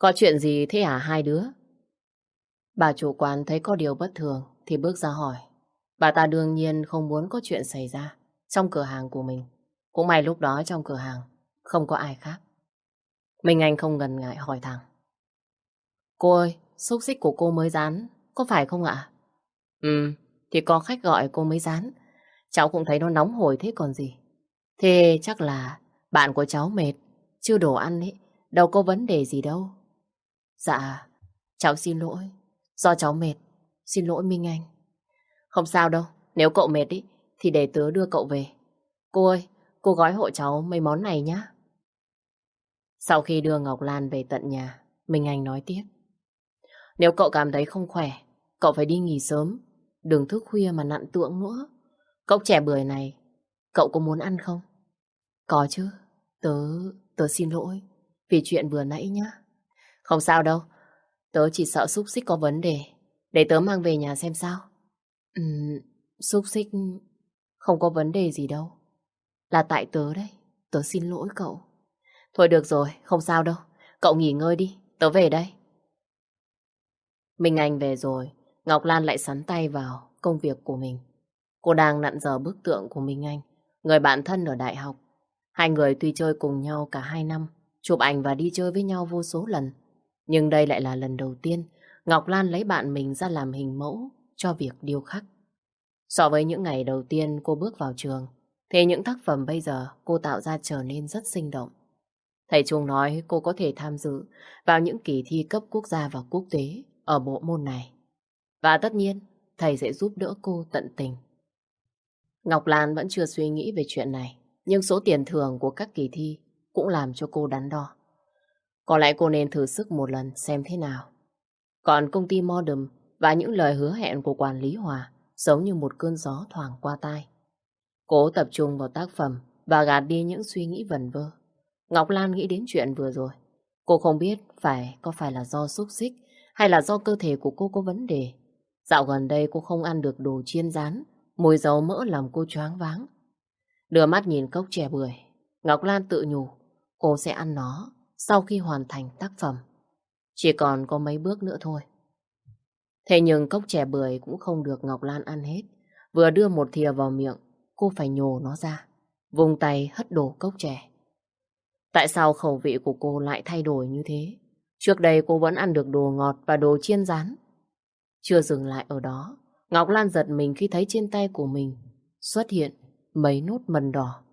Có chuyện gì thế hả hai đứa? Bà chủ quán thấy có điều bất thường thì bước ra hỏi. Bà ta đương nhiên không muốn có chuyện xảy ra trong cửa hàng của mình. Cũng may lúc đó trong cửa hàng không có ai khác. Minh Anh không ngần ngại hỏi thẳng. Cô ơi, xúc xích của cô mới rán, có phải không ạ? Ừ, thì có khách gọi cô mới rán. Cháu cũng thấy nó nóng hổi thế còn gì. Thế chắc là bạn của cháu mệt, chưa đồ ăn ấy, đâu có vấn đề gì đâu. Dạ, cháu xin lỗi, do cháu mệt, xin lỗi Minh Anh. Không sao đâu, nếu cậu mệt ý, thì để tớ đưa cậu về. Cô ơi, cô gói hộ cháu mấy món này nhá. Sau khi đưa Ngọc Lan về tận nhà, Minh Anh nói tiếp. Nếu cậu cảm thấy không khỏe, cậu phải đi nghỉ sớm, đừng thức khuya mà nặn tượng nữa. Cốc chè bưởi này, cậu có muốn ăn không? Có chứ, tớ, tớ xin lỗi vì chuyện vừa nãy nhá. Không sao đâu, tớ chỉ sợ xúc xích có vấn đề, để tớ mang về nhà xem sao. Ừm, xúc xích không có vấn đề gì đâu. Là tại tớ đấy, tớ xin lỗi cậu. Thôi được rồi, không sao đâu. Cậu nghỉ ngơi đi, tớ về đây. Minh Anh về rồi, Ngọc Lan lại sắn tay vào công việc của mình. Cô đang nặn dở bức tượng của Minh Anh, người bạn thân ở đại học. Hai người tuy chơi cùng nhau cả hai năm, chụp ảnh và đi chơi với nhau vô số lần. Nhưng đây lại là lần đầu tiên Ngọc Lan lấy bạn mình ra làm hình mẫu cho việc điêu khắc. So với những ngày đầu tiên cô bước vào trường, thì những tác phẩm bây giờ cô tạo ra trở nên rất sinh động. Thầy Trung nói cô có thể tham dự vào những kỳ thi cấp quốc gia và quốc tế ở bộ môn này. Và tất nhiên, thầy sẽ giúp đỡ cô tận tình. Ngọc Lan vẫn chưa suy nghĩ về chuyện này, nhưng số tiền thưởng của các kỳ thi cũng làm cho cô đắn đo. Có lẽ cô nên thử sức một lần xem thế nào. Còn công ty Modern và những lời hứa hẹn của quản lý Hòa giống như một cơn gió thoảng qua tai. Cố tập trung vào tác phẩm và gạt đi những suy nghĩ vẩn vơ. Ngọc Lan nghĩ đến chuyện vừa rồi. Cô không biết phải có phải là do xúc xích hay là do cơ thể của cô có vấn đề. Dạo gần đây cô không ăn được đồ chiên rán, mùi dầu mỡ làm cô choáng váng. Đưa mắt nhìn cốc chè bưởi, Ngọc Lan tự nhủ cô sẽ ăn nó sau khi hoàn thành tác phẩm. Chỉ còn có mấy bước nữa thôi. Thế nhưng cốc chè bưởi cũng không được Ngọc Lan ăn hết. Vừa đưa một thìa vào miệng, cô phải nhổ nó ra, vùng tay hất đổ cốc chè. Tại sao khẩu vị của cô lại thay đổi như thế? Trước đây cô vẫn ăn được đồ ngọt và đồ chiên rán. Chưa dừng lại ở đó, Ngọc Lan giật mình khi thấy trên tay của mình xuất hiện mấy nốt mần đỏ.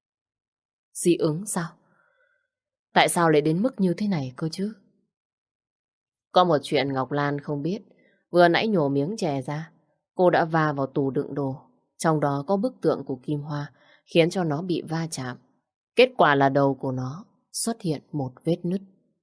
Dị ứng sao? Tại sao lại đến mức như thế này cơ chứ? Có một chuyện Ngọc Lan không biết. Vừa nãy nhổ miếng chè ra, cô đã va vào tủ đựng đồ. Trong đó có bức tượng của Kim Hoa, khiến cho nó bị va chạm. Kết quả là đầu của nó xuất hiện một vết nứt.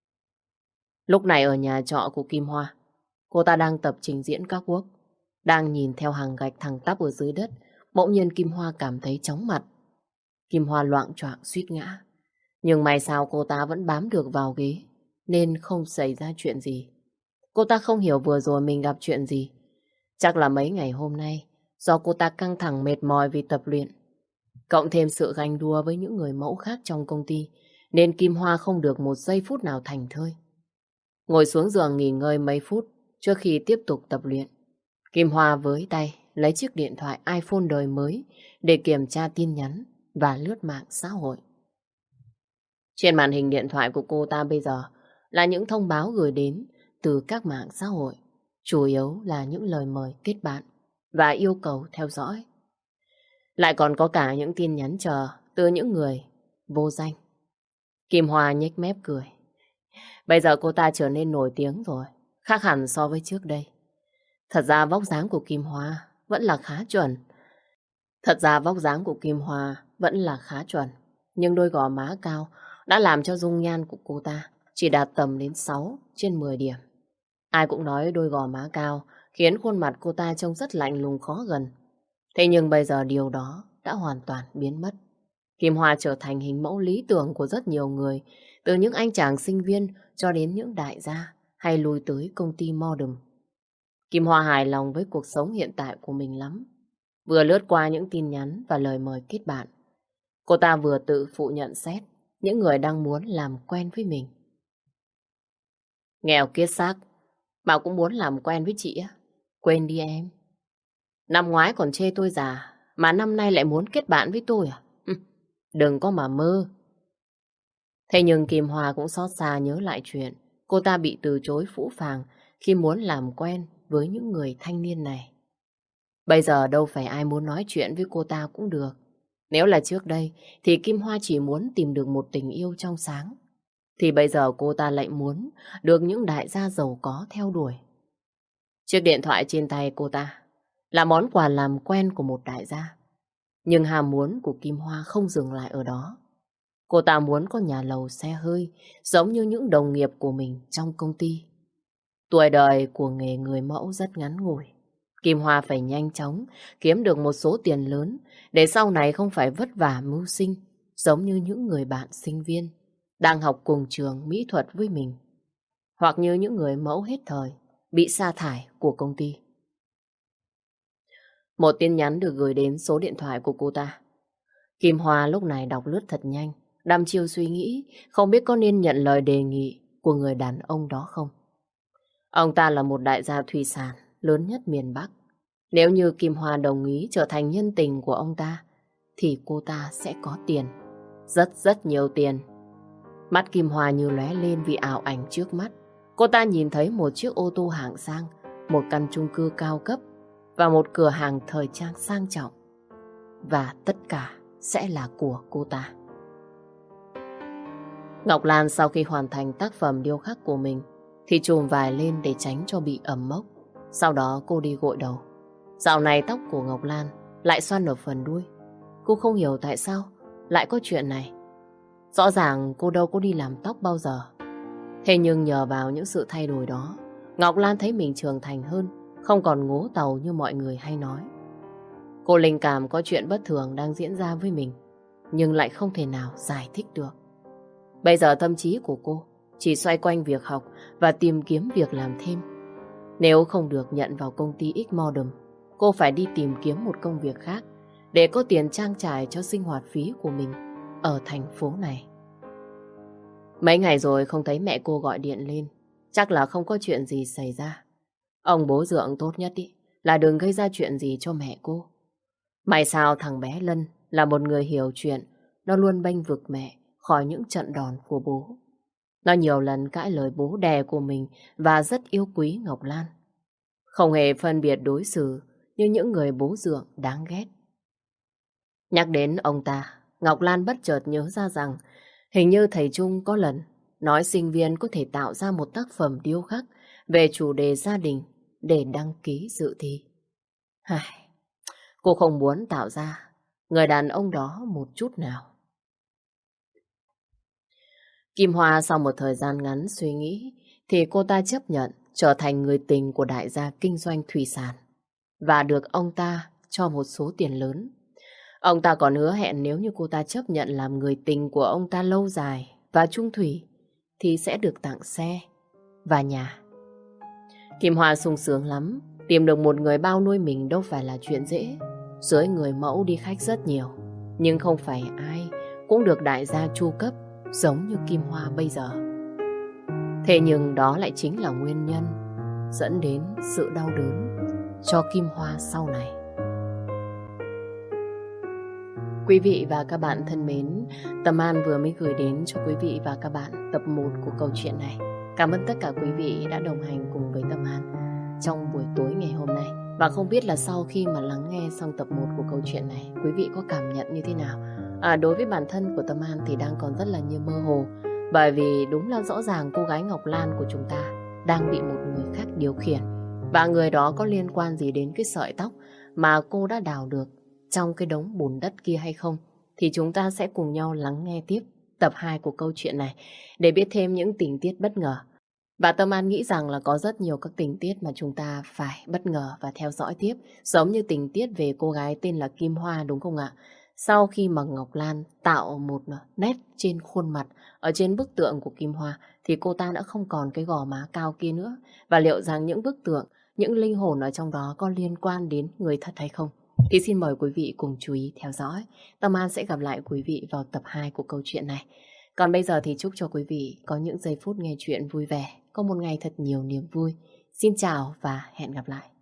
Lúc này ở nhà trọ của Kim Hoa, cô ta đang tập trình diễn các quốc. Đang nhìn theo hàng gạch thẳng tắp ở dưới đất, bỗng nhiên Kim Hoa cảm thấy chóng mặt. Kim Hoa loạng choạng suýt ngã. Nhưng may sao cô ta vẫn bám được vào ghế, nên không xảy ra chuyện gì. Cô ta không hiểu vừa rồi mình gặp chuyện gì. Chắc là mấy ngày hôm nay, do cô ta căng thẳng mệt mỏi vì tập luyện. Cộng thêm sự ganh đua với những người mẫu khác trong công ty, nên Kim Hoa không được một giây phút nào thảnh thơi. Ngồi xuống giường nghỉ ngơi mấy phút trước khi tiếp tục tập luyện. Kim Hoa với tay lấy chiếc điện thoại iPhone đời mới để kiểm tra tin nhắn và lướt mạng xã hội. Trên màn hình điện thoại của cô ta bây giờ là những thông báo gửi đến từ các mạng xã hội, chủ yếu là những lời mời kết bạn và yêu cầu theo dõi. Lại còn có cả những tin nhắn chờ từ những người vô danh. Kim Hoa nhếch mép cười. Bây giờ cô ta trở nên nổi tiếng rồi, khác hẳn so với trước đây. Thật ra vóc dáng của Kim Hoa vẫn là khá chuẩn. Thật ra vóc dáng của Kim Hoa vẫn là khá chuẩn. Nhưng đôi gò má cao đã làm cho dung nhan của cô ta chỉ đạt tầm đến sáu trên mười điểm. Ai cũng nói đôi gò má cao khiến khuôn mặt cô ta trông rất lạnh lùng khó gần. Thế nhưng bây giờ điều đó đã hoàn toàn biến mất. Kim Hoa trở thành hình mẫu lý tưởng của rất nhiều người, từ những anh chàng sinh viên cho đến những đại gia hay lui tới công ty Modern. Kim Hoa hài lòng với cuộc sống hiện tại của mình lắm. Vừa lướt qua những tin nhắn và lời mời kết bạn, cô ta vừa tự phụ nhận xét những người đang muốn làm quen với mình. Nghèo kiết xác mà cũng muốn làm quen với chị á. Quên đi em. Năm ngoái còn chê tôi già, mà năm nay lại muốn kết bạn với tôi à? Hừ, đừng có mà mơ. Thế nhưng Kim Hoa cũng xót xa nhớ lại chuyện cô ta bị từ chối phũ phàng khi muốn làm quen với những người thanh niên này. Bây giờ đâu phải ai muốn nói chuyện với cô ta cũng được. Nếu là trước đây thì Kim Hoa chỉ muốn tìm được một tình yêu trong sáng. Thì bây giờ cô ta lại muốn được những đại gia giàu có theo đuổi. Chiếc điện thoại trên tay cô ta là món quà làm quen của một đại gia. Nhưng ham muốn của Kim Hoa không dừng lại ở đó. Cô ta muốn có nhà lầu xe hơi giống như những đồng nghiệp của mình trong công ty. Tuổi đời của nghề người mẫu rất ngắn ngủi. Kim Hoa phải nhanh chóng kiếm được một số tiền lớn để sau này không phải vất vả mưu sinh giống như những người bạn sinh viên đang học cùng trường mỹ thuật với mình, hoặc như những người mẫu hết thời bị sa thải của công ty. Một tin nhắn được gửi đến số điện thoại của cô ta. Kim Hoa lúc này đọc lướt thật nhanh, đăm chiêu suy nghĩ không biết có nên nhận lời đề nghị của người đàn ông đó không. Ông ta là một đại gia thủy sản lớn nhất miền Bắc. Nếu như Kim Hoa đồng ý trở thành nhân tình của ông ta, thì cô ta sẽ có tiền. Rất rất nhiều tiền. Mắt Kim Hoa như lóe lên vì ảo ảnh trước mắt. Cô ta nhìn thấy một chiếc ô tô hạng sang, một căn chung cư cao cấp và một cửa hàng thời trang sang trọng. Và tất cả sẽ là của cô ta. Ngọc Lan sau khi hoàn thành tác phẩm điêu khắc của mình thì chùm vải lên để tránh cho bị ẩm mốc. Sau đó cô đi gội đầu. Dạo này tóc của Ngọc Lan lại xoăn ở phần đuôi. Cô không hiểu tại sao lại có chuyện này. Rõ ràng cô đâu có đi làm tóc bao giờ. Thế nhưng nhờ vào những sự thay đổi đó, Ngọc Lan thấy mình trưởng thành hơn, không còn ngố tàu như mọi người hay nói. Cô linh cảm có chuyện bất thường đang diễn ra với mình, nhưng lại không thể nào giải thích được. Bây giờ tâm trí của cô chỉ xoay quanh việc học và tìm kiếm việc làm thêm. Nếu không được nhận vào công ty X-Modem, cô phải đi tìm kiếm một công việc khác để có tiền trang trải cho sinh hoạt phí của mình ở thành phố này. Mấy ngày rồi không thấy mẹ cô gọi điện lên, chắc là không có chuyện gì xảy ra. Ông bố dượng tốt nhất ý, là đừng gây ra chuyện gì cho mẹ cô. May sao thằng bé Lân là một người hiểu chuyện, nó luôn bênh vực mẹ khỏi những trận đòn của bố. Nó nhiều lần cãi lời bố đẻ của mình và rất yêu quý Ngọc Lan. Không hề phân biệt đối xử như những người bố dượng đáng ghét. Nhắc đến ông ta, Ngọc Lan bất chợt nhớ ra rằng hình như thầy Trung có lần nói sinh viên có thể tạo ra một tác phẩm điêu khắc về chủ đề gia đình để đăng ký dự thi. Hài, cô không muốn tạo ra người đàn ông đó một chút nào. Kim Hoa sau một thời gian ngắn suy nghĩ thì cô ta chấp nhận trở thành người tình của đại gia kinh doanh thủy sản và được ông ta cho một số tiền lớn. Ông ta còn hứa hẹn nếu như cô ta chấp nhận làm người tình của ông ta lâu dài và chung thủy thì sẽ được tặng xe và nhà. Kim Hoa sung sướng lắm, tìm được một người bao nuôi mình đâu phải là chuyện dễ. Dưới người mẫu đi khách rất nhiều, nhưng không phải ai cũng được đại gia chu cấp giống như Kim Hoa bây giờ. Thế nhưng đó lại chính là nguyên nhân dẫn đến sự đau đớn cho Kim Hoa sau này. Quý vị và các bạn thân mến, Tâm An vừa mới gửi đến cho quý vị và các bạn tập một của câu chuyện này. Cảm ơn tất cả quý vị đã đồng hành cùng với Tâm An trong buổi tối ngày hôm nay. Và không biết là sau khi mà lắng nghe xong tập một của câu chuyện này, quý vị có cảm nhận như thế nào? À, đối với bản thân của Tâm An thì đang còn rất là như mơ hồ. Bởi vì đúng là rõ ràng cô gái Ngọc Lan của chúng ta đang bị một người khác điều khiển. Và người đó có liên quan gì đến cái sợi tóc mà cô đã đào được trong cái đống bùn đất kia hay không? Thì chúng ta sẽ cùng nhau lắng nghe tiếp tập hai của câu chuyện này để biết thêm những tình tiết bất ngờ. Và Tâm An nghĩ rằng là có rất nhiều các tình tiết mà chúng ta phải bất ngờ và theo dõi tiếp. Giống như tình tiết về cô gái tên là Kim Hoa đúng không ạ? Sau khi mà Ngọc Lan tạo một nét trên khuôn mặt ở trên bức tượng của Kim Hoa thì cô ta đã không còn cái gò má cao kia nữa. Và liệu rằng những bức tượng, những linh hồn ở trong đó có liên quan đến người thật hay không? Thì xin mời quý vị cùng chú ý theo dõi. Tâm An sẽ gặp lại quý vị vào tập hai của câu chuyện này. Còn bây giờ thì chúc cho quý vị có những giây phút nghe chuyện vui vẻ có một ngày thật nhiều niềm vui. Xin chào và hẹn gặp lại.